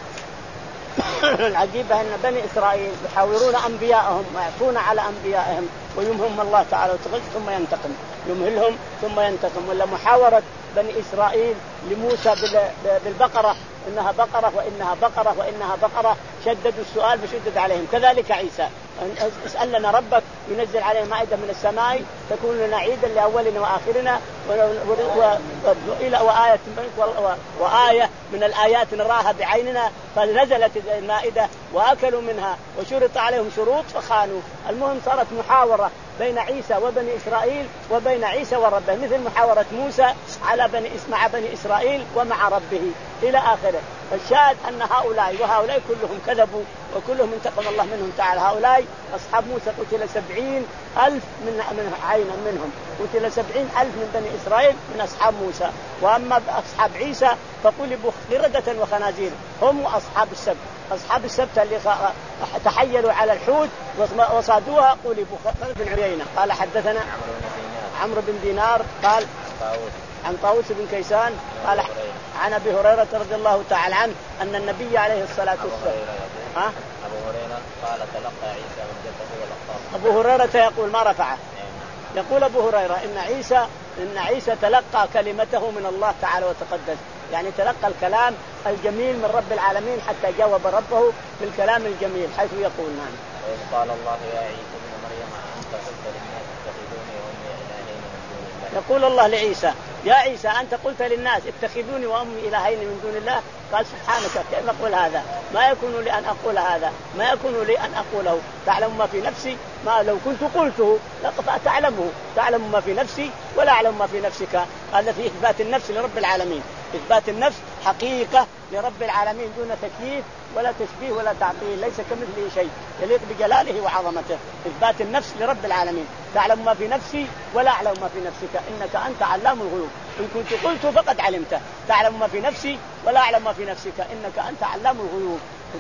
العجيبة أن بني إسرائيل يحاورون أنبياءهم ويعفون على أنبيائهم ويمهلهم الله تعالى ثم ينتقم، يمهلهم ثم ينتقم. ولا محاورة بني إسرائيل لموسى بالبقرة إنها بقرة وإنها بقرة وإنها بقرة، شددوا السؤال فشدد عليهم. كذلك عيسى اسأل لنا ربك ينزل علينا مائدة من السماء تكون لنا عيدا لأولنا وآخرنا وآية وآية من الآيات نراها بعيننا. فنزلت المائدة وأكلوا منها وشرط عليهم شروط فخانوا. المهم صارت محاورة بين عيسى وبني إسرائيل وبين عيسى وربه، مثل محاورة موسى على بني مع بني إسرائيل ومع ربه إلى آخره. الشاهد أن هؤلاء وهؤلاء كلهم كذبوا وكلهم انتقم الله منهم تعالى. هؤلاء أصحاب موسى قتل سبعين ألف من من عينا منهم، قتل سبعين ألف من بني إسرائيل من أصحاب موسى. وأما أصحاب عيسى فقلبوا قردة وخنازير، هم أصحاب السبت. أصحاب السبت اللي تحيلوا على الحوت وصادوها قلبوا. بن عيينة قال حدثنا عمرو بن دينار قال عن طاووس بن كيسان قال عن أبي هريرة رضي الله تعالى عنه أن النبي عليه الصلاة والسلام ها أبو هريرة قال تلقى عيسى حجته ولقاه. أبو هريرة يقول ما رفعه، يقول أبو هريرة إن عيسى إن عيسى تلقى كلمته من الله تعالى وتقدس، يعني تلقى الكلام الجميل من رب العالمين حتى جاوب ربه بالكلام الجميل حيث يقول نعم. وإذ قال الله يا عيسى ابن مريم أنت قلت للناس اتخذوني وأمي إلهين من دون الله. يقول الله لعيسى يا عيسى أنت قلت للناس اتخذوني وأمي إلهين من دون الله. قال سبحانك كيف أقول هذا، ما يكون لي أن أقول هذا، ما يكون لي أن أقوله. تعلم ما في نفسي، ما لو كنت قلته تعلمه، تعلم ما في نفسي ولا أعلم ما في نفسك. هذا في إثبات النفس لرب العالمين، إثبات النفس حقيقة لرب العالمين دون تكييف ولا تشبيه ولا تعطيل، ليس كمثله شيء يليق بجلاله وعظمته. إثبات النفس لرب العالمين، تعلم ما في نفسي ولا أعلم ما في نفسك إنك أنت علام الغيوب. إن كنت قلت فقد علمته، تعلم ما في نفسي ولا أعلم ما في نفسك إنك أنت علام الغيوب.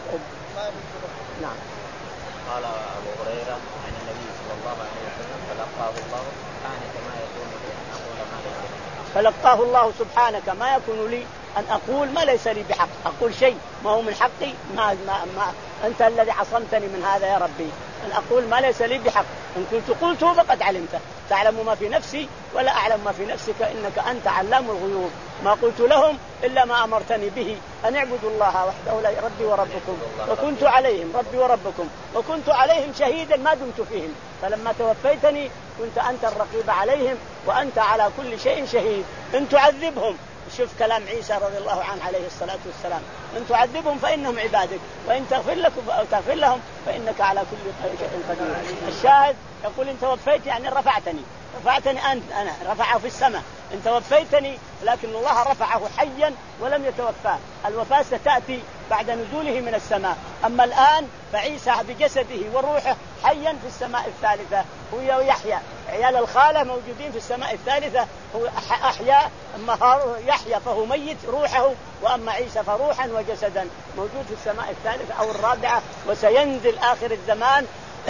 نعم. قال أبو هريرة عن النبي صلى الله عليه وسلم فلقاه الله سبحانك ما يكون لي أن أقول ما ليس لي بحق. فلقاه الله سبحانك ما يكون لي أن أقول ما ليس لي بحق، أقول شيء ما هو من حقي، ما, ما, ما أنت الذي عصمتني من هذا يا ربي، أن أقول ما ليس لي بحق. إن كنت قلته فقد علمته، تعلم ما في نفسي ولا أعلم ما في نفسك إنك أنت علام الغيوب. ما قلت لهم إلا ما أمرتني به أن اعبدوا الله وحده لا ربي وربكم، وكنت عليهم ربي وربكم وكنت عليهم شهيدا ما دمت فيهم. فلما توفيتني كنت أنت الرقيب عليهم وأنت على كل شيء شهيد. إن تعذبهم، شوف كلام عيسى رضي الله عنه عليه الصلاة والسلام، إن تعذبهم فإنهم عبادك وإن تغفر لكم أو تغفر لهم فإنك على كل شيء قدير. الشاهد يقول إن توفيت يعني رفعتني، رفعتني أنت، أنا رفعه في السماء. إن توفيتني لكن الله رفعه حيا ولم يتوفاه، الوفاة ستأتي بعد نزوله من السماء. أما الآن فعيسى بجسده وروحه حيا في السماء الثالثة، هو يحيى، عيال الخالة موجودين في السماء الثالثة، هو أحيا. أما يحيى فهو ميت روحه، وأما عيسى فروحا وجسدا موجود في السماء الثالثة أو الرابعة، وسينزل آخر الزمان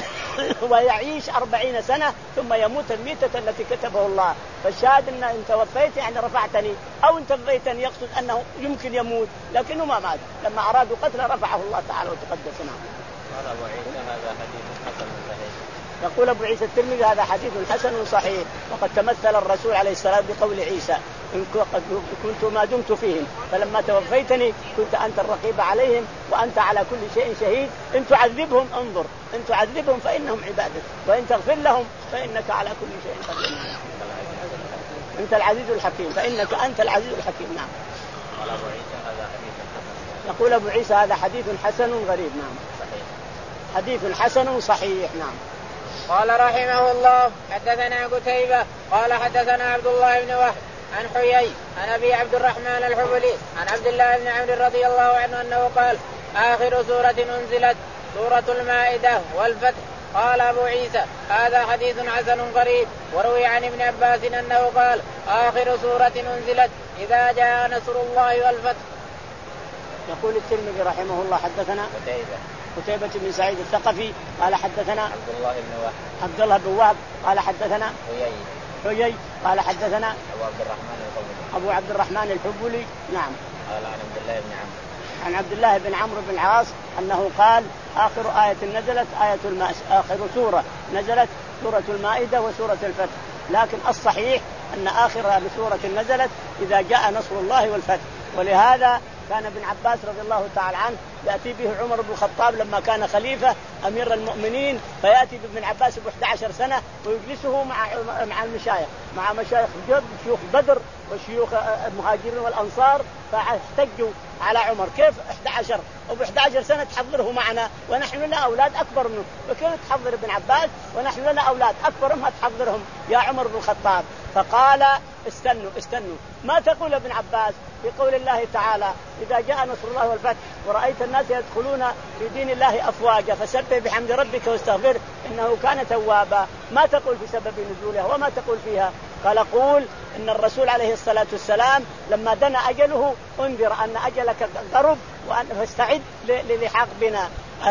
ويعيش أربعين سنة ثم يموت الميتة التي كتبه الله. فالشاهد أن إن توفيت يعني رفعتني، أو إن توفيتني يقصد أنه يمكن يموت لكنه ما مات، لما أرادوا قتله رفعه الله تعالى وتقدسنا. قال أبو عيسى هذا حديث حسن صحيح. يقول أبو عيسى الترمذي هذا حديث حسن صحيح. وقد تمثل الرسول عليه السلام بقول عيسى إن كنت ما دمت فيهم فلما توفيتني كنت أنت الرقيب عليهم وأنت على كل شيء شهيد. إن تعذبهم انظر، إن تعذبهم فإنهم عبادك وإن تغفر لهم فإنك على كل شيء قدير. أنت العزيز الحكيم، فإنك أنت العزيز الحكيم. نعم. قال أبو عيسى هذا حديث حسن. يقول أبو عيسى هذا حديث حسن غريب. نعم صحيح. حديث حسن صحيح. نعم. قال رحمه الله حدثنا قتيبة قال حدثنا عبد الله بن وهب عن حيي عن أبي عبد الرحمن الحبلي عن عبد الله بن عمرو رضي الله عنه أنه قال آخر سورة أنزلت سورة المائدة والفتح. قال أبو عيسى هذا حديث حسن غريب. وروي عن ابن عباس أنه قال آخر سورة أنزلت إذا جاء نصر الله والفتح. يقول الترمذي رحمه الله حدثنا قتيبة قتيبة بن سعيد الثقفي قال حدثنا عبد الله بن وهب عبد الله بن وهب قال حدثنا حيي حيي قال حدثنا أبو عبد الرحمن الحبلي أبو عبد الرحمن الحبلي. نعم. قال عن عبد الله بن عمرو عن عبد الله بن عمرو بن العاص أنه قال آخر آية نزلت آية الماء آخر سورة نزلت سورة المائدة وسورة الفتح. لكن الصحيح أن آخر سورة نزلت إذا جاء نصر الله والفتح. ولهذا كان ابن عباس رضي الله تعالى عنه يأتي به عمر بن الخطاب لما كان خليفة أمير المؤمنين فيأتي بابن عباس بإحدى عشر سنة ويجلسه مع مع المشايخ مع مشايخ جد شيوخ بدر وشيوخ المهاجرين والأنصار. فاحتجوا على عمر كيف إحدى عشر وبإحدى عشر سنة تحضره معنا ونحن لنا أولاد أكبر منه وكيف تحضر ابن عباس ونحن لنا أولاد أكبر ما تحضرهم يا عمر بن الخطاب. فقال استنوا استنوا ما تقول ابن عباس في قول الله تعالى إذا جاء نصر الله والفتح ورأيت الناس يدخلون في دين الله أفواجا فسبح بحمد ربك واستغفر إنه كان توابا. ما تقول في سبب نزولها وما تقول فيها؟ قال قول إن الرسول عليه الصلاة والسلام لما دنا أجله أنذر أن أجلك قرب وأن فاستعد للحاق بنا.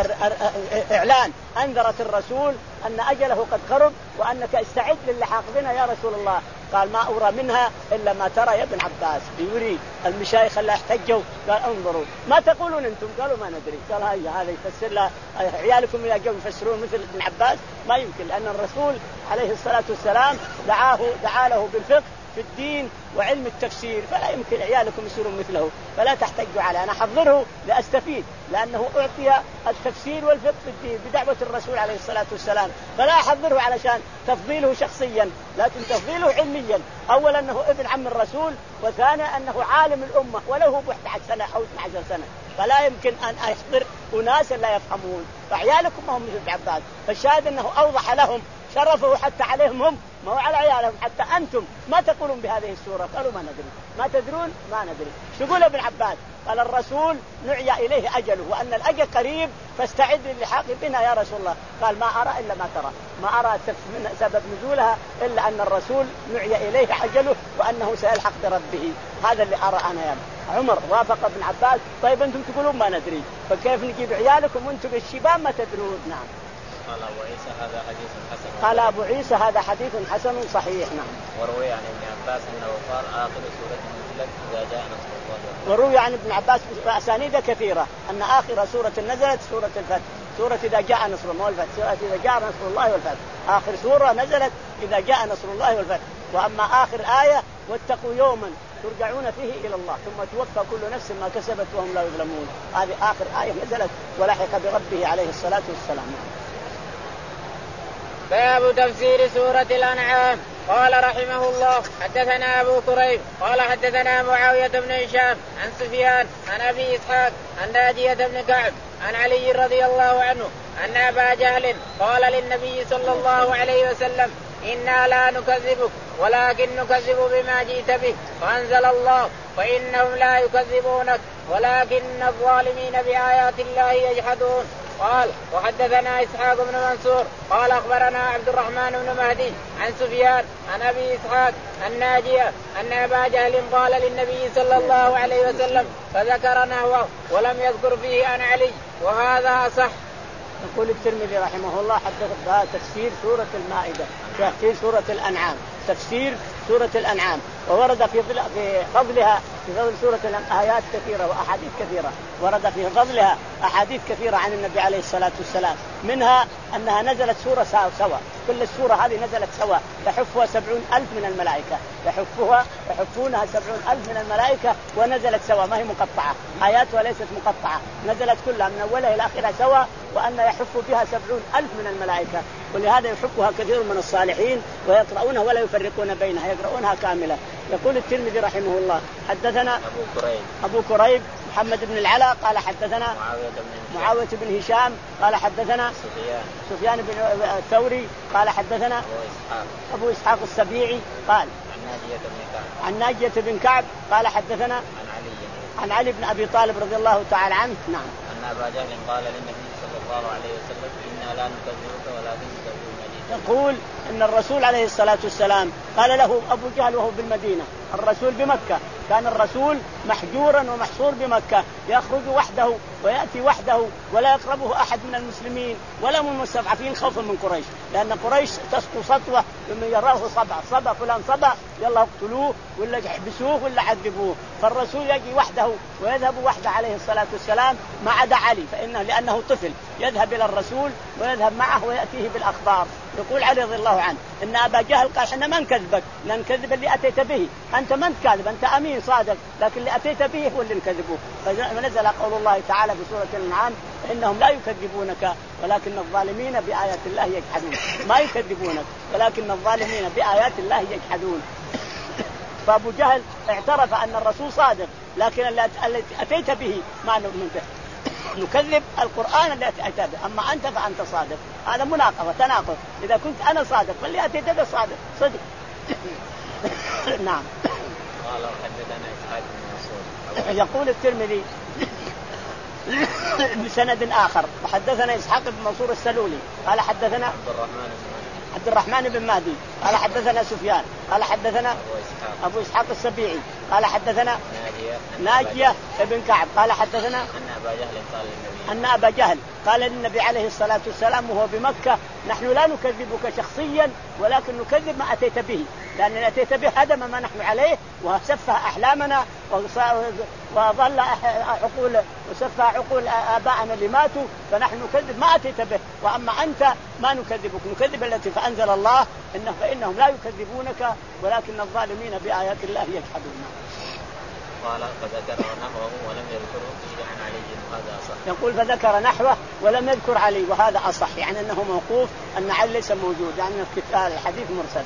إعلان أنذرت الرسول أن أجله قد قرب وأنك استعد للحاق بنا يا رسول الله. قال ما أرى منها إلا ما ترى يا ابن عباس. يوري المشايخ اللي احتجوا قال انظروا ما تقولون أنتم؟ قالوا ما ندري. قال هاي هذا يفسر له عيالكم إذا جاءوا يفسرون مثل ابن عباس ما يمكن لأن الرسول عليه الصلاة والسلام دعاه دعا له بالفقه في الدين وعلم التفسير فلا يمكن عيالكم يصيرون مثله. فلا تحتجوا عليه. أنا أحضره لأستفيد لأنه أعطي التفسير والفقه في الدين بدعوة الرسول عليه الصلاة والسلام. فلا أحضره علشان تفضيله شخصيا لكن تفضيله علميا. أولا أنه ابن عم الرسول وثانيا أنه عالم الأمة ولو هو بإحدى عشر سنة أو اثنتي عشرة سنة. فلا يمكن أن أحضر أناس لا يفهمون. فعيالكم ما هم مثل ابن عباس. فالشاهد أنه أوضح لهم شرفه حتى عليهم هم ما هو على عيالهم. حتى أنتم ما تقولون بهذه السورة؟ قالوا ما ندري. ما تدرون؟ ما ندري. شو يقول ابن عباس؟ قال الرسول نعي إليه أجله وأن الأجل قريب فاستعد للحاق بنا يا رسول الله. قال ما أرى إلا ما ترى. ما أرى سبب نزولها إلا أن الرسول نعي إليه أجله وأنه سيلحق بربه. هذا اللي أرى أنا يا عمر. وافق ابن عباس. طيب أنتم تقولون ما ندري فكيف نجيب عيالكم وأنتم الشباب ما تدرون؟ نعم. قال أبو عيسى هذا حديث حسن. قال أبو عيسى هذا حديث حسن صحيح. نعم. وروي عن ابن عباس أنه قال آخر سورة نزلت إذا جاء نصر الله. وروي عن ابن عباس بأسانيد كثيرة أن آخر سورة نزلت سورة الفتح. سورة إذا جاء نصر الله والفتح. سورة إذا جاء نصر الله والفتح. آخر سورة نزلت إذا جاء نصر الله والفتح. وأما آخر آية واتقوا يوما ترجعون فيه إلى الله ثم توفى كل نفس ما كسبت وهم لا يظلمون. هذه آخر آية نزلت ولحق بربه عليه الصلاة والسلام. باب تفسير سورة الأنعام. قال رحمه الله حدثنا أبو كريب قال حدثنا معاوية بن هشام عن سفيان عن أبي إسحاق عن ناجية بن كعب عن علي رضي الله عنه أن أبا جهل قال للنبي صلى الله عليه وسلم إنا لا نكذبك ولكن نكذب بما جئت به. فأنزل الله فإنهم لا يكذبونك ولكن الظالمين بآيات الله يجحدون. قال وحدثنا إسحاق بن منصور قال أخبرنا عبد الرحمن بن مهدي عن سفيان عن أبي إسحاق الناجية أن أبا جهل قال للنبي صلى الله عليه وسلم فذكر نحوه ولم يذكر فيه عن علي وهذا صح. يقول الترمذي رحمه الله حدث تفسير سورة المائدة تفسير سورة الأنعام تفسير سورة الأنعام. وورد في فضلها في فضل سورة الأنعام آيات كثيرة وأحاديث كثيرة. ورد في فضلها أحاديث كثيرة عن النبي عليه الصلاة والسلام. منها أنها نزلت سورة سوا. كل السورة هذه نزلت سوا يحفها سبعون ألف من الملائكة. يحفها يحفونها سبعون ألف من الملائكة ونزلت سوا ما هي مقطعة. آياتها ليست مقطعة نزلت كلها من أولها إلى آخرها سوا وأن يحف بها سبعون ألف من الملائكة. ولهذا يحفها كثير من الصالحين ويقرؤونها ولا يفرقون بينها يقرؤونها كاملة. يقول الترمذي رحمه الله حدثنا أبو كريب أبو كريب محمد بن العلاء قال حدثنا معاوية بن هشام قال حدثنا سفيان سفيان بن الثوري قال حدثنا أبو إسحاق أبو إسحاق السبيعي قال عن ناجية بن كعب قال حدثنا عن علي عن علي بن أبي طالب رضي الله تعالى عنه. نعم. أن أبا جهل قال للنبي صلى الله عليه وسلم إنا لا نكذبك ولكن تكذب المدينة. يقول إن الرسول عليه الصلاة والسلام قال له أبو جهل وهو بالمدينة، الرسول بمكة، كان الرسول محجورا ومحصور بمكة، يخرج وحده ويأتي وحده ولا يقربه أحد من المسلمين ولا من المستضعفين خوفا من قريش، لأن قريش تسقط سطوة لما يراه صبع صبع فلان صبع يلا اقتلوه ولا يحبسوه ولا عذبوه. فالرسول يجي وحده ويذهب وحده عليه الصلاة والسلام ما عدا علي، فإنه لأنه طفل يذهب إلى الرسول ويذهب معه ويأتيه بالأخبار. يقول علي رضي الله عنه إن أبا جهل قال إحنا ما نكذبك، لا نكذب اللي أتيت به، أنت ما تكذب، أنت أمين صادق، لكن اللي أتيت به هو اللي نكذبه. فنزل قول الله تعالى في سورة الأنعام إنهم لا يكذبونك ولكن الظالمين بآيات الله يجحدون. ما يكذبونك ولكن الظالمين بآيات الله يجحدون. فأبو جهل اعترف أن الرسول صادق، لكن الذي أتيت به ما نؤمن به، نكذب القرآن الذي أتيت به، أما أنت فأنت صادق. هذا مناقضة تناقض، إذا كنت أنا صادق فاللي أتيت به صادق صدق. نعم. قال حدثنا إسحاق بن منصور. يقول الترمذي بسند آخر وحدثنا إسحاق بن منصور السلولي قال حدثنا عبد الرحمن بن عبد الرحمن بن مهدي قال حدثنا سفيان قال حدثنا أبو إسحاق, أبو إسحاق السبيعي قال حدثنا ناجية, ناجية بن كعب قال حدثنا أن أبا جهل قال للنبي أن أبا جهل قال للنبي عليه الصلاة والسلام وهو بمكة نحن لا نكذبك شخصيا ولكن نكذب ما أتيت به، لأن أتيت به هدم ما نحن عليه وسفه أحلامنا وظل عقول وسفه عقول آبائنا اللي ماتوا، فنحن نكذب ما أتيت به، وأما أنت ما نكذبك، نكذب التي فأنزل الله إنه فإنهم لا يكذبونك ولكن الظالمين بآيات الله يجحدون. قال فذكر نحوه ولم يذكره قيل عن علي وهذا أصح. يقول فذكر نحوه ولم يذكر علي وهذا أصح، يعني أنه موقوف أن علي ليس موجود، يعني الحديث مرسل.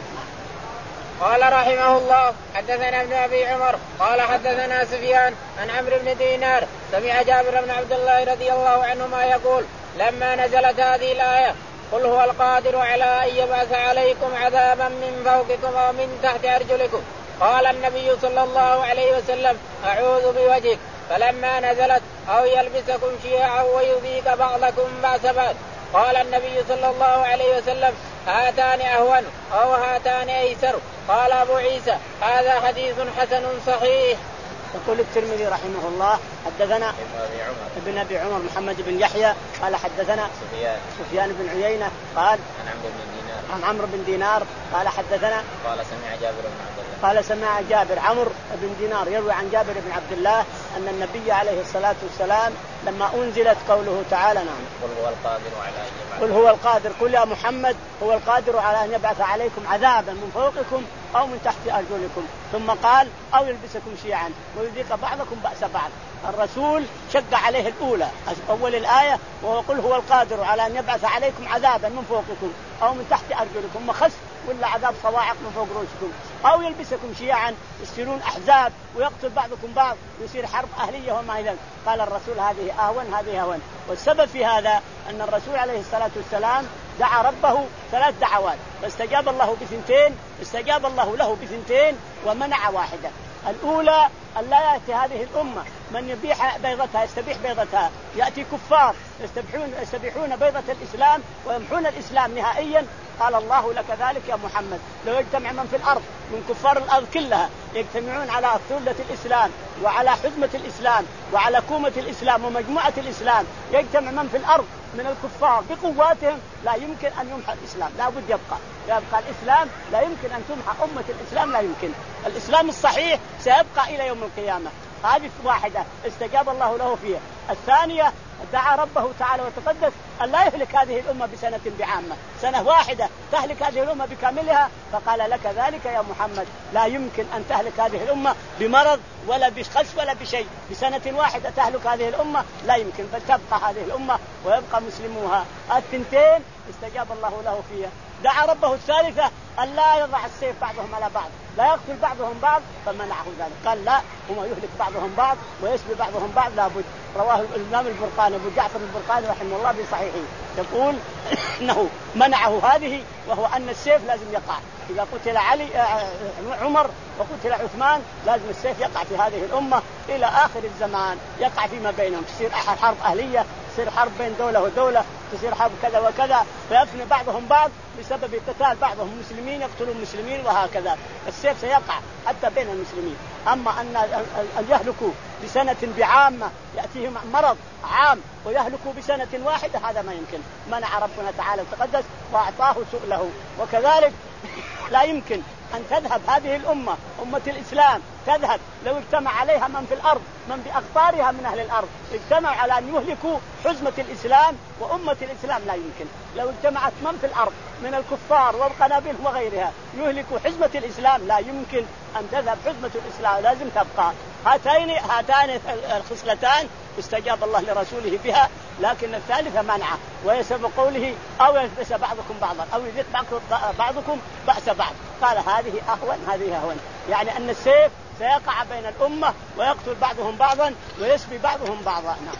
قال رحمه الله حدثنا ابن أبي عمر قال حدثنا سفيان عن عمرو بن دينار سمع جابر بن عبد الله رضي الله عنهما يقول لما نزلت هذه الآية قل هو القادر على أن يبعث عليكم عذابا من فوقكم أو من تحت أرجلكم قال النبي صلى الله عليه وسلم أعوذ بوجهك، فلما نزلت أو يلبسكم شيعا ويذيق بعضكم بأس بعض قال النبي صلى الله عليه وسلم هاتان أهون أو هاتان أيسر. قال أبو عيسى هذا حديث حسن صحيح. يقول الترمذي رحمه الله حدثنا ابن أبي عمر محمد بن يحيى قال حدثنا سفيان, سفيان بن عيينة قال عن عمرو بن دينار عن عمرو بن دينار قال حدثنا قال سمع جابر بن عبد الله قال سمع جابر عمرو بن دينار يروي عن جابر بن عبد الله أن النبي عليه الصلاة والسلام لما أنزلت قوله تعالى نعم قل هو القادر على أن يبعث قل هو القادر قل يا محمد هو القادر على أن يبعث عليكم عذابا من فوقكم أو من تحت أرجلكم، ثم قال أو يلبسكم شيعا ويذيق بعضكم بأس بعض. الرسول شق عليه الأولى أول الآية وهو قل هو القادر على أن يبعث عليكم عذابا من فوقكم أو من تحت أرجلكم، مخس ولا عذاب صواعق من فوق رؤوسكم، أو يلبسكم شيعا يصيرون أحزاب ويقتل بعضكم بعض ويصير حرب أهلية وما إلى ذلك. قال الرسول هذه أهون هذه أهون. والسبب في هذا أن الرسول عليه الصلاة والسلام دعا ربه ثلاث دعوات فاستجاب الله بثنتين، استجاب الله له بثنتين ومنع واحدة. الأولى أن لا يأتي هذه الأمة من يبيح بيضتها يستبيح بيضتها، يأتي كفار يستبيحون, يستبيحون بيضة الإسلام ويمحون الإسلام نهائيا. قال الله لك ذلك يا محمد لو يجتمع من في الأرض من كفار الأرض كلها يجتمعون على ثلة الإسلام وعلى حزمة الإسلام وعلى كومة الإسلام ومجموعة الإسلام، يجتمع من في الأرض من الكفار بقواتهم لا يمكن أن يمحى الإسلام، لا بد يبقى يبقى الإسلام، لا يمكن أن تمحى أمة الإسلام، لا يمكن. الإسلام الصحيح سيبقى إلى يوم القيامة. هذه واحدة استجاب الله له فيها. الثانية دعا ربه تعالى وتقدس أن لا يهلك هذه الأمة بسنة بعامة، سنة واحدة تهلك هذه الأمة بكاملها، فقال لك ذلك يا محمد لا يمكن أن تهلك هذه الأمة بمرض ولا بخس ولا بشيء، بسنة واحدة تهلك هذه الأمة لا يمكن، فتبقى هذه الأمة ويبقى مسلموها. الثنتين استجاب الله له فيها. دعا ربه الثالثة أن لا يضع السيف بعضهم على بعض، لا يقتل بعضهم بعض، فمنعه ذلك. قال لا، هم يهلك بعضهم بعض ويسبي بعضهم بعض لابد. رواه الإمام البرقاني أبو جعفر البرقاني رحمه الله بصحيحه، يقول إنه منعه هذه، وهو أن السيف لازم يقع. إذا قتل علي عمر وقتل عثمان لازم السيف يقع في هذه الأمة إلى آخر الزمان، يقع فيما بينهم، تصير حرب أهلية، تصير حرب بين دولة ودولة، تصير حرب كذا وكذا، فيفني بعضهم بعض بسبب قتال بعضهم مسلمين يقتلون مسلمين، وهكذا السيف سيقع حتى بين المسلمين. أما أن أن يهلكوا بسنة بعامة، يأتيهم مرض عام ويهلكوا بسنة واحدة، هذا ما يمكن. منع ربنا تعالى وتقدس وأعطاه سؤله. وكذلك لا يمكن أن تذهب هذه الأمة أمة الإسلام تذهب لو اجتمع عليها من في الأرض، من بأقطارها من أهل الأرض اجتمعوا على أن يهلكوا حزمة الإسلام وأمة الإسلام، لا يمكن. لو اجتمعت من في الأرض من الكفار والقنابل وغيرها يهلكوا حزمة الإسلام، لا يمكن أن تذهب حزمة الإسلام، لازم تبقى. هاتين هاتان الخصلتان استجاب الله لرسوله بها، لكن الثالثة منعه، ويسبب قوله أو يلبس بعضكم بعضا أو يذيق بعضكم بأس بعض. قال هذه أهون هذه أهون، يعني أن السيف سيقع بين الأمة ويقتل بعضهم بعضا ويسبي بعضهم بعضا. نعم.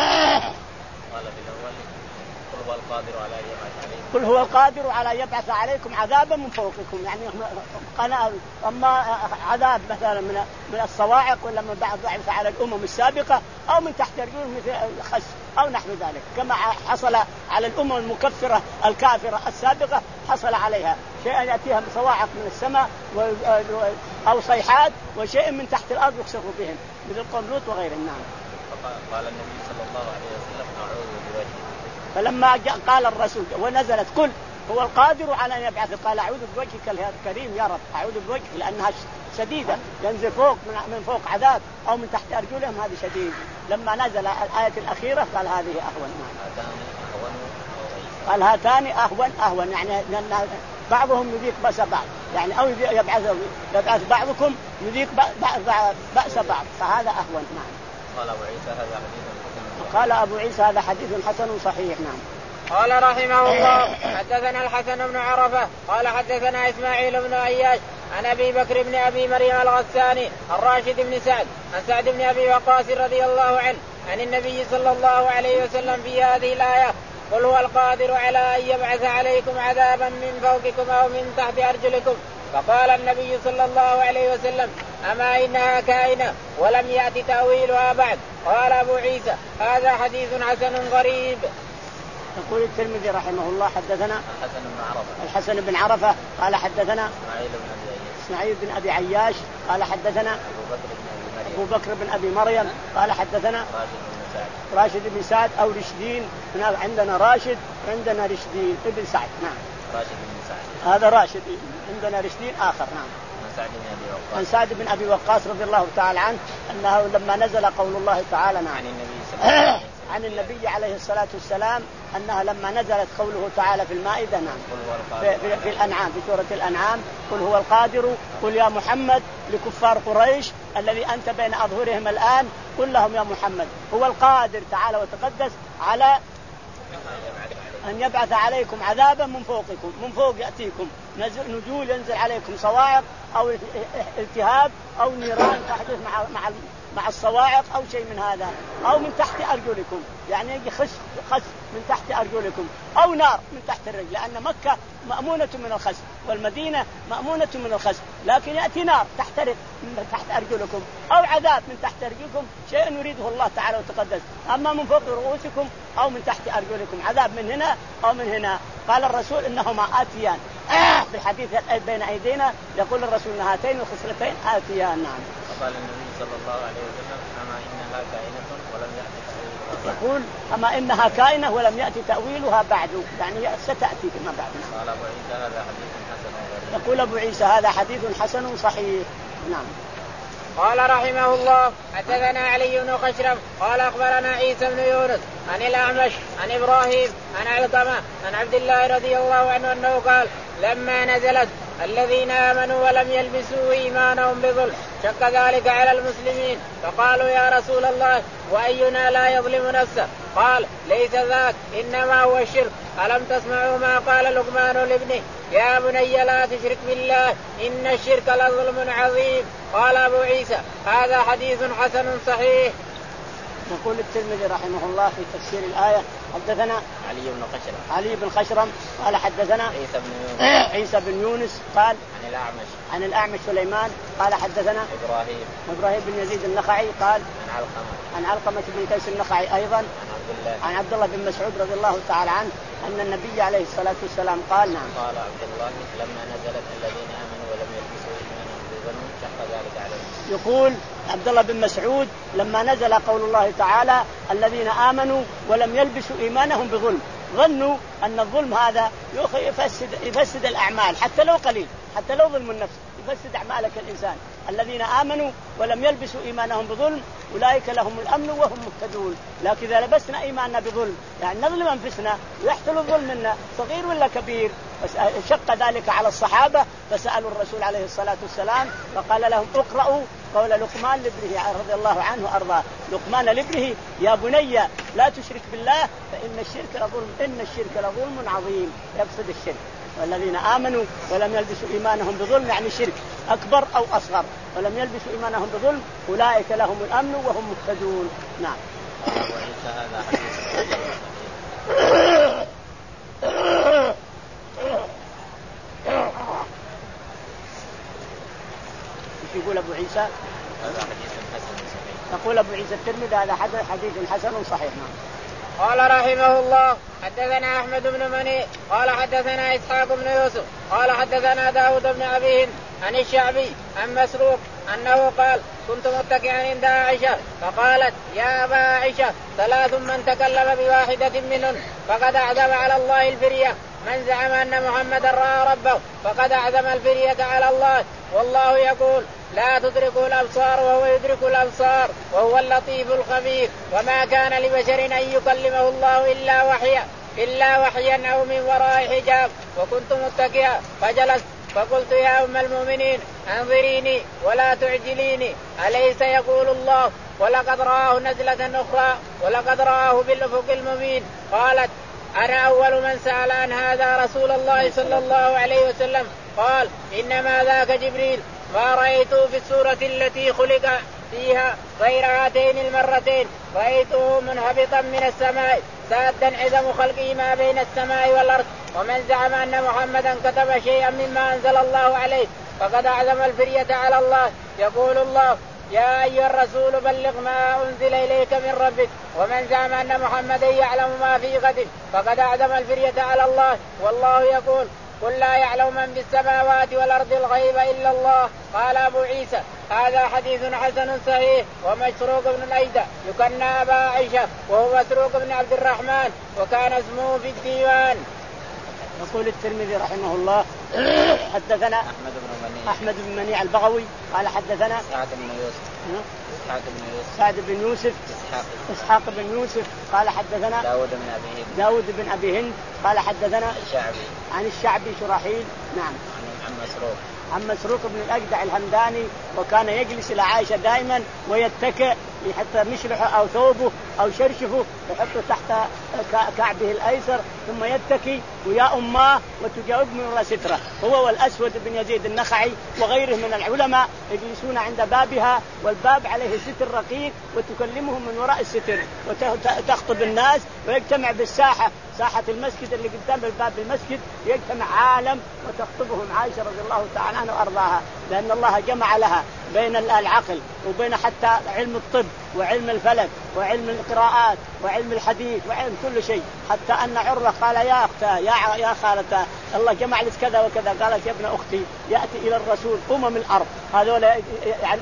قال في الأول قل هو القادر على أن يبعث عليكم قل هو القادر على أن يبعث عليكم عذابا من فوقكم، يعني قناة. أما عذاب مثلا من من الصواعق ولا من بعض ضعف على الأمم السابقة أو من تحت رجلهم مثل الخس أو نحو ذلك، كما حصل على الأمم المكفرة الكافرة السابقة، حصل عليها شيء يأتيها صواعق من السماء أو صيحات، وشيء من تحت الأرض يخسف بهم مثل قوم لوط وغيرهم. نعم. قال النبي صلى الله عليه وسلم أعوذ بوجهه، فلما قال الرسول ونزلت قل هو القادر على أن يبعث، قال أعوذ بوجهك الكريم يا رب، أعوذ بوجهك، لأنها شديدة ينزل فوق من فوق عذاب أو من تحت أرجلهم، هذه شديد. لما نزل الآية الأخيرة قال هذه أهون. قال هاتان أهون أهون، يعني بعضهم يذيق بأس بعض، يعني أو يبعث يبعث بعضكم يذيق بأس بعض، فهذا أهون. نعم. قال أبو عيسى هذا حديث قال أبو عيسى هذا حديث حسن صحيح. نعم. قال رحمه الله حدثنا الحسن بن عرفة قال حدثنا إسماعيل بن أياش عن أبي بكر بن أبي مريم الغساني الراشد بن سعد عن سعد بن أبي وقاص رضي الله عنه عن النبي صلى الله عليه وسلم في هذه الآية قل هو القادر على أن يبعث عليكم عذابا من فوقكم أو من تحت أرجلكم. فقال النبي صلى الله عليه وسلم أما إنها كائنة ولم يأتي تأويلها بعد. قال أبو عيسى هذا حديث حسن غريب. يقول الترمذي رحمه الله حدثنا الحسن بن عرفة الحسن بن عرفة قال حدثنا إسماعيل بن أبي إسماعيل بن أبي عياش قال حدثنا أبو بكر بن أبي مريم قال حدثنا راشد بن سعد أو رشدين، عندنا راشد عندنا رشدين ابن سعد. نعم. راشد بن سعد هذا راشد، عندنا رشدين آخر. نعم. عن سعد بن أبي وقاص رضي الله تعالى عنه أنه لما نزل قول الله تعالى نعم عن النبي صلى الله عليه وسلم عن النبي عليه الصلاة والسلام أنها لما نزلت قوله تعالى في المائدة نعم في, في, في الأنعام في سورة الأنعام قل هو القادر، قل يا محمد لكفار قريش الذي أنت بين أظهرهم الآن قل لهم يا محمد هو القادر تعالى وتقدس على أن يبعث عليكم عذابا من فوقكم، من فوق يأتيكم نزول ينزل عليكم صواعق أو التهاب أو نيران تحدث مع مع مع الصواعق أو شيء من هذا، أو من تحت أرجلكم يعني يجي خس خس من تحت أرجلكم، أو نار من تحت الرجل، لأن مكة مأمونة من الخس والمدينة مأمونة من الخس، لكن يأتي نار تحترق من تحت أرجلكم أو عذاب من تحت أرجلكم، شيء يريده الله تعالى وتقدس، أما من فوق رؤوسكم أو من تحت أرجلكم، عذاب من هنا أو من هنا. قال الرسول إنهما آتيان آه في الحديث بين أيدينا يقول الرسول إن هاتين الخصلتين آتيان. نعم. قال النبي صلى الله عليه وسلم أما إنها كائنة ولم يأتي تأويلها. يقول أما إنها كائنة ولم يأتي تأويلها بعد، يعني ستأتي فيما بعد. قال أبو عيسى هذا حديث حسن غريب. يقول أبو عيسى هذا حديث حسن صحيح. نعم. قال رحمه الله حدثنا علي بن خشرم قال أخبرنا عيسى بن يونس عن الأعمش عن إبراهيم عن علقمة عن عبد الله رضي الله عنه أنه قال لما نزلت الذين آمنوا ولم يلبسوا إيمانهم بظلم شك ذلك على المسلمين، فقالوا يا رسول الله وأينا لا يظلم نفسه؟ قال ليس ذاك إنما هو الشرك. ألم تسمعوا ما قال لقمان لابنه يا بني لا تشرك بالله إن الشرك لظلم عظيم. قال أبو عيسى هذا حديث حسن صحيح. يقول الترمذي رحمه الله في تفسير الآية حدثنا علي بن خشرم علي بن خشرم قال حدثنا عيسى بن يونس عيسى بن يونس قال عن الأعمش عن الأعمش سليمان قال حدثنا إبراهيم إبراهيم بن يزيد النخعي قال عن علقمة عن علقمة بن قيس النخعي أيضا عن عبد الله عن عبد الله بن مسعود رضي الله تعالى عنه أن النبي عليه الصلاة والسلام قال نعم قال عبد الله لما نزلت الذين آمنوا ولم يلبسوا إيمانهم بظلم شق ذلك عليهم. يقول عبد الله بن مسعود لما نزل قول الله تعالى الذين آمنوا ولم يلبسوا إيمانهم بظلم ظنوا أن الظلم هذا يفسد, يفسد الأعمال حتى لو قليل حتى لو ظلم النفس يفسد أعمالك الإنسان. الذين آمنوا ولم يلبسوا إيمانهم بظلم أولئك لهم الأمن وهم مهتدون. لكن إذا لبسنا إيماننا بظلم يعني نظلم أنفسنا ويحصل الظلم منا صغير ولا كبير شق ذلك على الصحابة فسألوا الرسول عليه الصلاة والسلام فقال لهم اقرأوا قول لقمان لابنه رضي الله عنه وأرضاه لقمان لابنه يا بني لا تشرك بالله فإن الشرك لظلم إن الشرك لظلم عظيم يقصد الشرك. والذين آمنوا ولم يلبسوا إيمانهم بظلم يعني شرك أكبر أو أصغر ولم يلبسوا إيمانهم بظلم أولئك لهم الأمن وهم مهتدون. نعم. هذا حديث يقول أبو عيسى هذا حديث حسن صحيح. يقول أبو عيسى الترمذي هذا حديث حسن صحيح. قال رحمه الله حدثنا أحمد بن مني قال حدثنا إسحاق بن يوسف قال حدثنا داود بن أبي هند عن الشعبي عن مسروق أنه قال كنت متكئا عند عائشة فقالت يا أبا عائشة ثلاث من تكلم بواحدة منهن فقد أعزم على الله الفرية من زعم أن محمدا رأى ربه فقد أعزم الفرية على الله والله يقول لا تدركه الأبصار وهو يدرك الأبصار وهو اللطيف الخبير وما كان لبشر أن يكلمه الله إلا وحيا إلا وحيا أو من وراء حجاب وكنت متكئا فجلست فقلت يا أم المؤمنين أنظريني ولا تعجليني أليس يقول الله ولقد رآه نزلة أخرى ولقد رآه بالأفق المبين. قالت أنا أول من سأل عن هذا رسول الله صلى الله عليه وسلم قال إنما ذاك جبريل ما رأيته في السورة التي خلق فيها غير هاتين المرتين رأيته منهبطا من السماء سادا عظم خلقه ما بين السماء والأرض ومن زعم أن محمدا كتب شيئا مما أنزل الله عليه فقد أعزم الفرية على الله. يقول الله يا أيها الرسول بلغ ما أنزل إليك من ربك ومن زعم أن محمدا يعلم ما في غد فقد أعزم الفرية على الله والله يقول قل لا يعلم من في السماوات والأرض الغيب إلا الله. قال أبو عيسى هذا حديث حسن صحيح. ومسروق بن الأيدع يكنى أبا عائشة وهو مسروق بن عبد الرحمن وكان اسمه في الديوان. يقول الترمذي رحمه الله حدثنا أحمد بن منيع أحمد بن منيع البغوي قال حدثنا سعد بن يوسف إسحاق بن يوسف سعد بن يوسف إسحاق إسحاق بن يوسف قال حدثنا داود بن أبي هند داود بن أبي هند قال حدثنا الشعبي عن الشعبي شرحيل نعم عن مسروق عن مسروق بن الأجدع الهمداني وكان يجلس إلى عائشة دائما ويتكئ حتى مشرحه أو ثوبه أو شرشفه يحطه تحت كعبه الأيسر ثم يتكي ويا أماه وتجاوب من وراء سترة. هو والأسود بن يزيد النخعي وغيره من العلماء يجلسون عند بابها والباب عليه ستر رقيق وتكلمهم من وراء الستر وتخطب الناس ويجتمع بالساحة ساحة المسجد اللي قدام الباب المسجد يجتمع عالم وتخطبهم عائشة رضي الله تعالى عنها وأرضاها لأن الله جمع لها بين العقل وبين حتى علم الطب وعلم الفلك وعلم القراءات وعلم الحديث وعلم كل شيء حتى أن عروة قال يا أختها يا يا خالتها الله جمع لك كذا وكذا قالت يا ابن أختي يأتي إلى الرسول أمم الأرض هذول يعني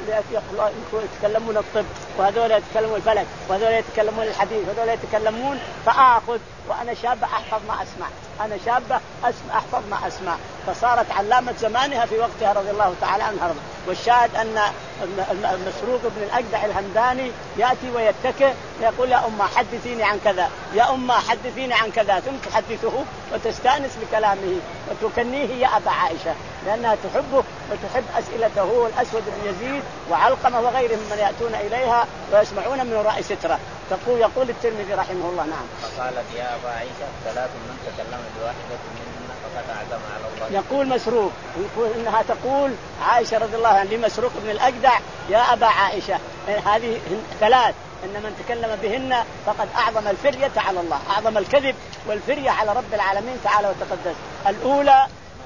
يتكلمون الطب وهذول يتكلمون الفلك وهذول يتكلمون الحديث وهذول يتكلمون فآخذ وأنا شابة أحفظ ما أسمع أنا شابة أسمع أحفظ ما أسمع فصارت علامة زمانها في وقتها رضي الله تعالى عنها. والشاهد أن مسروق بن الأجدع الهمداني يأتي ويتكئ يقول يا أمة حدثيني عن كذا يا أمة حدثيني عن كذا ثم تحدثه وتستأنس بكلامه وتكنيه يا أبا عائشة لأنها تحبه وتحب أسئلته. هو الأسود بن يزيد وعلقمة وغيرهم من يأتون إليها ويسمعون من وراء سترة تقول يقول الترمذي رحمه الله. نعم. فقالت يا أبا عائشة ثلاث من تكلم بواحدة منهن فقد أعظم على الله. يقول مسروق يقول إنها تقول عائشة رضي الله عنها لمسروق بن الأجدع يا أبا عائشة هذه ثلاث إن من تكلم بهن فقد أعظم الفرية على الله، أعظم الكذب والفرية على رب العالمين تعالى وتقدس. الأولى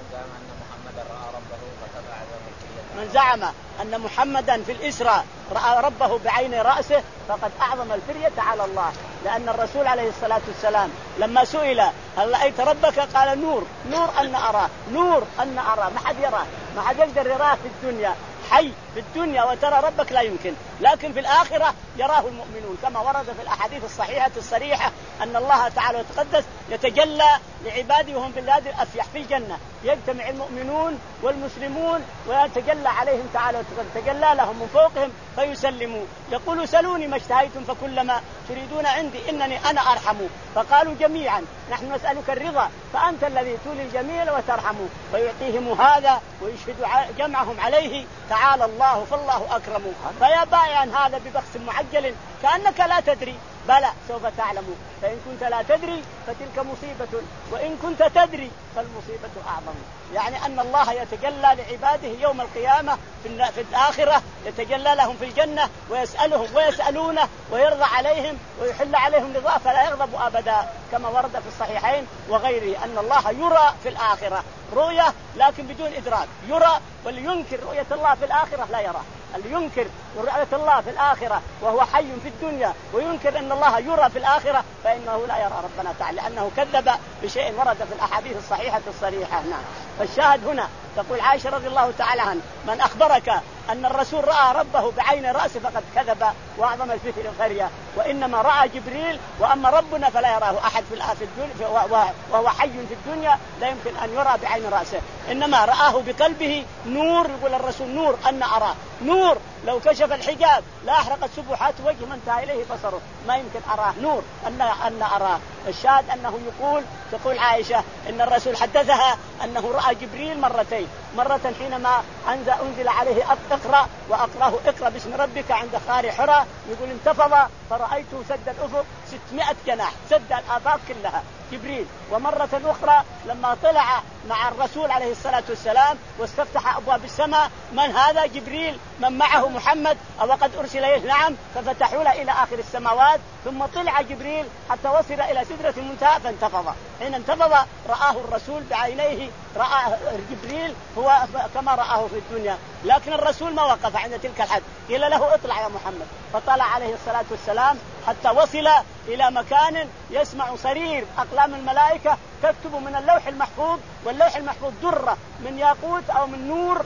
من زعم أن محمدا في الإسراء رأى ربه بعين رأسه فقد أعظم الفرية على الله، لأن الرسول عليه الصلاة والسلام لما سئل هل رأيت ربك قال نور، نور أن أراه، نور أن أراه، ما حد يراه، ما حد يقدر يراه في الدنيا، حي في الدنيا وترى ربك لا يمكن، لكن في الآخرة يراه المؤمنون كما ورد في الأحاديث الصحيحة الصريحة أن الله تعالى وتقدس يتجلى لعباده وهم بالبلاد الأفيح في الجنة، يجتمع المؤمنون والمسلمون ويتجلى عليهم تعالى وتقدس، يتجلى لهم من فوقهم فيسلموا، يقولوا سلوني ما اشتهيتم فكلما تريدون عندي إنني أنا أرحم، فقالوا جميعا نحن نسألك الرضا فأنت الذي تولي الجميل وترحمه، فيعطيهم هذا ويشهد جمعهم عليه تعالى الله فالله أكرم. فيا بائعا هذا ببخس معجل كأنك لا تدري، بلى سوف تعلم، فإن كنت لا تدري فتلك مصيبة وإن كنت تدري فالمصيبة أعظم. يعني أن الله يتجلى لعباده يوم القيامة في الآخرة، يتجلى لهم في الجنة ويسألهم ويسألونه ويرضى عليهم ويحل عليهم رضاه فلا يغضب أبدا، كما ورد في الصحيحين وغيره أن الله يرى في الآخرة رؤية لكن بدون إدراك، يرى، واللي ينكر رؤية الله في الآخرة لا يرى، اللي ينكر رؤية الله في الآخرة وهو حي في الدنيا وينكر أن الله يرى في الآخرة فإنه لا يرى ربنا تعالى، لأنه كذب بشيء ورد في الأحاديث الصحيحة الصريحة. نعم. فالشاهد هنا تقول عائشة رضي الله تعالى عنها من أخبرك أن الرسول رأى ربه بعين رأسه فقد كذب وأعظم الفتن الخرية، وإنما رأى جبريل، وأما ربنا فلا يراه أحد في الدنيا وهو حي في الدنيا لا يمكن أن يرى بعين رأسه، إنما رآه بقلبه نور، يقول الرسول نور أن أراه، نور لو كشف الحجاب لا أحرقت سبحات وجه من انتهى إليه بصره، ما يمكن أراه، نور أن أن أراه. الشاهد أنه يقول تقول عائشة إن الرسول حدثها أنه رأى جبريل مرتين، مرة حينما أنزل عليه اقرأ وأقرأه اقرأ باسم ربك عند خار حراء، يقول انتفض فرأيته سد الأفق ستمائة جناح، سد الآفاق كلها جبريل. ومرة أخرى لما طلع مع الرسول عليه الصلاة والسلام واستفتح أبواب السماء من هذا؟ جبريل. من معه؟ محمد. أو قد أرسل إليه؟ نعم. ففتحوا له إلى آخر السماوات، ثم طلع جبريل حتى وصل إلى سدرة المنتهى فانتفض. حين انتفض رآه الرسول بعينيه، رأى جبريل هو كما رآه في الدنيا، لكن الرسول ما وقف عند تلك الحد، قيل له اطلع يا محمد، فطلع عليه الصلاة والسلام حتى وصل إلى مكان يسمع صرير أقلام الملائكة تكتب من اللوح المحفوظ، واللوح المحفوظ درة من ياقوت أو من نور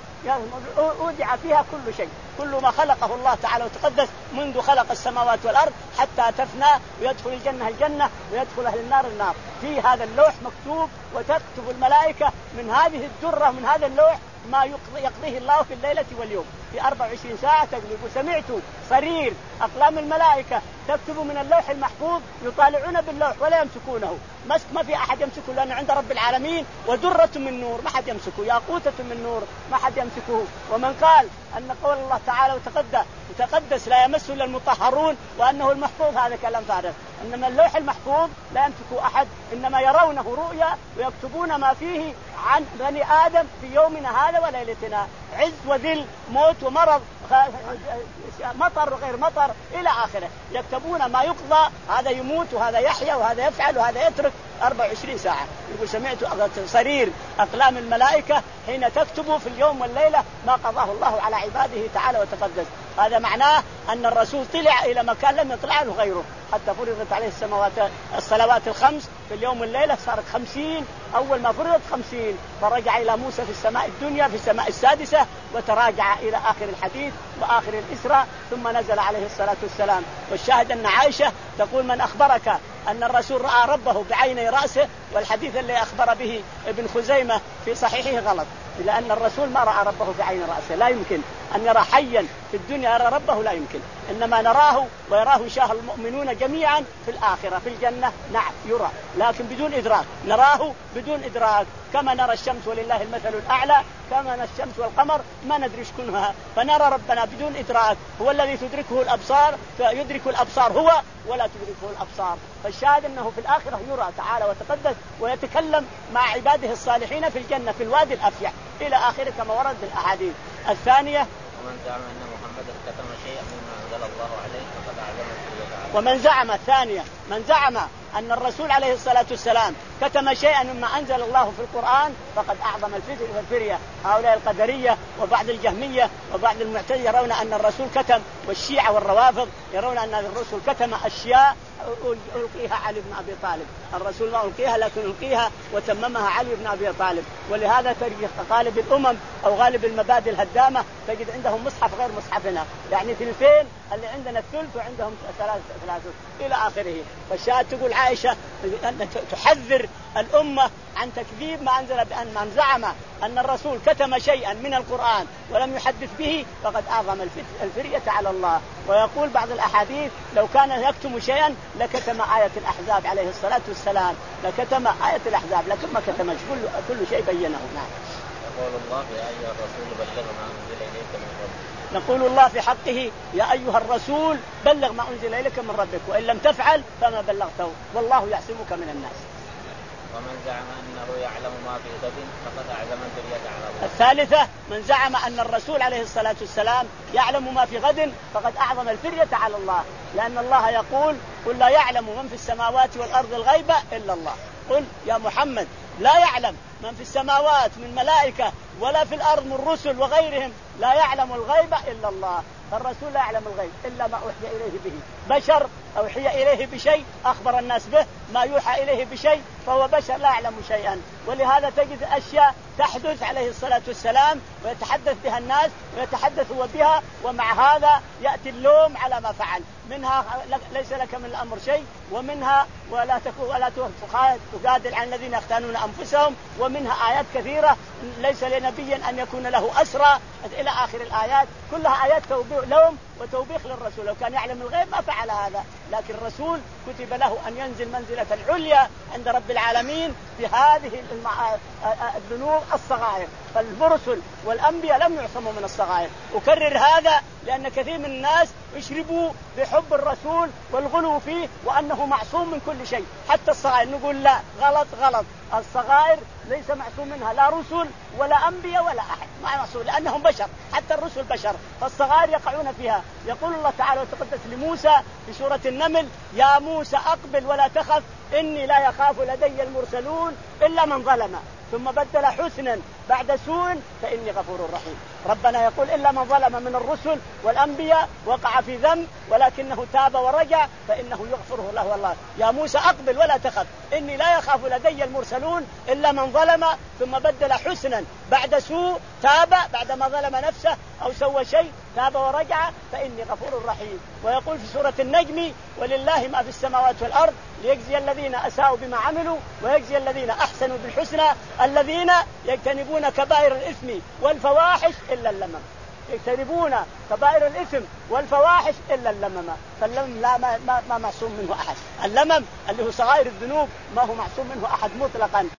أودع فيها كل شيء، كل ما خلقه الله تعالى وتقدس منذ خلق السماوات والأرض حتى تفنى ويدخل الجنة الجنة ويدخل أهل النار النار، في هذا اللوح مكتوب، وتكتب الملائكة من هذه الدرة من هذا اللوح ما يقضيه الله في الليلة واليوم في أربع وعشرين ساعة. تقلب سمعت صرير أقلام الملائكة تكتب من اللوح المحفوظ، يطالعون باللوح ولا يمسكونه، مسك ما في أحد يمسكه لأنه عند رب العالمين، ودرة من نور ما حد يمسكه، ياقوتة من نور ما حد يمسكه. ومن قال أن قول الله تعالى وتقدس وتقدس لا يمسه إلا المطهرون وأنه المحفوظ هذا كلام فارغ، إنما اللوح المحفوظ لا يمسكه أحد، إنما يرونه رؤيا ويكتبون ما فيه عن بني آدم في يومنا هذا وليلتنا، عز وذل، موت ومرض، مطر وغير مطر إلى آخره، يكتبون ما يقضى، هذا يموت وهذا يحيا وهذا يفعل وهذا يترك أربع وعشرين ساعة. يقول سمعت صرير أقلام الملائكة حين تكتب في اليوم والليلة ما قضاه الله على عباده تعالى وتقدس. هذا معناه أن الرسول طلع إلى مكان لم يطلع له غيره، حتى فرضت عليه السماوات الصلوات الخمس في اليوم والليلة صارت خمسين، أول ما فرضت خمسين، فرجع إلى موسى في السماء الدنيا في السماء السادسة، وتراجع إلى آخر الحديث وآخر الإسراء، ثم نزل عليه الصلاة والسلام. والشاهد أن عائشة تقول من أخبرك أن الرسول رأى ربه بعيني رأسه، والحديث اللي أخبر به ابن خزيمة في صحيحه غلط، لأن الرسول ما رأى ربه بعين رأسه، لا يمكن أن يرى حيا في الدنيا يرى ربه لا يمكن، إنما نراه ويراه إن شاء المؤمنون جميعا في الآخرة في الجنة. نعم يرى لكن بدون إدراك، نراه بدون إدراك كما نرى الشمس ولله المثل الأعلى، كما نرى الشمس والقمر ما ندري كنها، فنرى ربنا بدون إدراك. هو الذي تدركه الأبصار، يدرك الأبصار هو ولا تدركه الأبصار. فالشاهد أنه في الآخرة يرى تعالى وتقدس ويتكلم مع عباده الصالحين في الجنة في الوادي الأفيح إلى آخره كما ورد في الأحاديث. الثانية ومن زعم أن محمدا كتم شيئا مما أنزل الله عليه فقد أعظم الفرية. ومن زعم الثانية من زعم أن الرسول عليه الصلاة والسلام كتم شيئا مما أنزل الله في القرآن فقد أعظم الفرية. هؤلاء القدرية وبعض الجهمية وبعض المعتزلة يرون أن الرسول كتم، والشيعة والروافض يرون أن الرسول كتم أشياء ألقيها علي بن أبي طالب. الرسول ما ألقيها لكن ألقيها وتممها علي بن أبي طالب. ولهذا تجد غالب الأمم أو غالب المبادئ الهدامة تجد عندهم مصحف غير مصحفنا، يعني ثلثين اللي عندنا الثلث وعندهم ثلاثة ثلاثة إلى آخره. فالشاهد تقول عائشة أن تحذر الأمة عن تكذيب ما أنزل، بأن من زعم أن الرسول كتم شيئا من القرآن ولم يحدث به فقد أعظم الفرية على الله. ويقول بعض الأحاديث لو كان يكتم شيئا لكتم آية الأحزاب عليه الصلاة والسلام، لكتم آية الأحزاب لكن ما كتمش، كل كل شيء بينه. نعم. يقول الله يا أيها الرسول بلغ ما أنزل إليك من ربك. نقول الله في حقه يا أيها الرسول بلغ ما أنزل إليك من ربك وإن لم تفعل فما بلغته والله يعصمك من الناس. ومن زعم أنه يعلم ما في غد فقد أعظم الفرية على الله. الثالثة من زعم أن الرسول عليه الصلاة والسلام يعلم ما في غد فقد أعظم الفرية على الله، لأن الله يقول قل لا يعلم من في السماوات والأرض الغيب إلا الله. قل يا محمد لا يعلم من في السماوات من ملائكة ولا في الأرض من رسل وغيرهم، لا يعلم الغيب إلا الله. فالرسول لا يعلم الغيب إلا ما أوحي إليه به. بشر أوحي إليه بشيء أخبر الناس به، ما يوحى إليه بشيء فهو بشر لا يعلم شيئا. ولهذا تجد أشياء تحدث عليه الصلاة والسلام ويتحدث بها الناس ويتحدث هو بها، ومع هذا يأتي اللوم على ما فعل. منها ليس لك من الأمر شيء، ومنها ولا تكون ولا تجادل عن الذين يختانون أنفسهم، ومنها آيات كثيرة ليس لنبي أن يكون له أسرى إلى آخر الآيات، كلها آيات لوم وتوبيخ للرسول. لو كان يعلم الغيب ما فعل هذا، لكن الرسول كتب له أن ينزل منزلة العليا عند رب العالمين بهذه الذنوب الصغائر. فالرسل والأنبياء لم يعصموا من الصغائر. أكرر هذا لأن كثير من الناس يشربوا بحب الرسول والغلو فيه وأنه معصوم من كل شيء حتى الصغائر. نقول لا، غلط غلط، الصغائر ليس معصوم منها لا رسل ولا أنبياء ولا أحد، ما معصوم لأنهم بشر، حتى الرسل بشر، فالصغائر يقعون فيها. يقول الله تعالى وتقدس لموسى في سورة النمل يا موسى أقبل ولا تخف إني لا يخاف لدي المرسلون إلا من ظلم ثم بدل حسنا بعد سوء فإني غفور رحيم. ربنا يقول إلا من ظلم من الرسل والأنبياء وقع في ذنب ولكنه تاب ورجع فإنه يغفره له الله. يا موسى أقبل ولا تخف إني لا يخاف لدي المرسلون إلا من ظلم ثم بدل حسنا بعد سوء، تاب بعدما ظلم نفسه أو سوى شيء تاب ورجع فإني غفور رحيم. ويقول في سورة النجم ولله ما في السماوات والأرض ليجزي الذين أساءوا بما عملوا ويجزي الذين أحسنوا بالحسنى الذين يجتنبون كبائر الإثم والفواحش إلا اللمم. يجتنبون كبائر الإثم والفواحش إلا اللمم. فاللمم لا ما, ما, ما معصوم منه أحد. اللمم اللي هو صغائر الذنوب ما هو معصوم منه أحد مطلقا.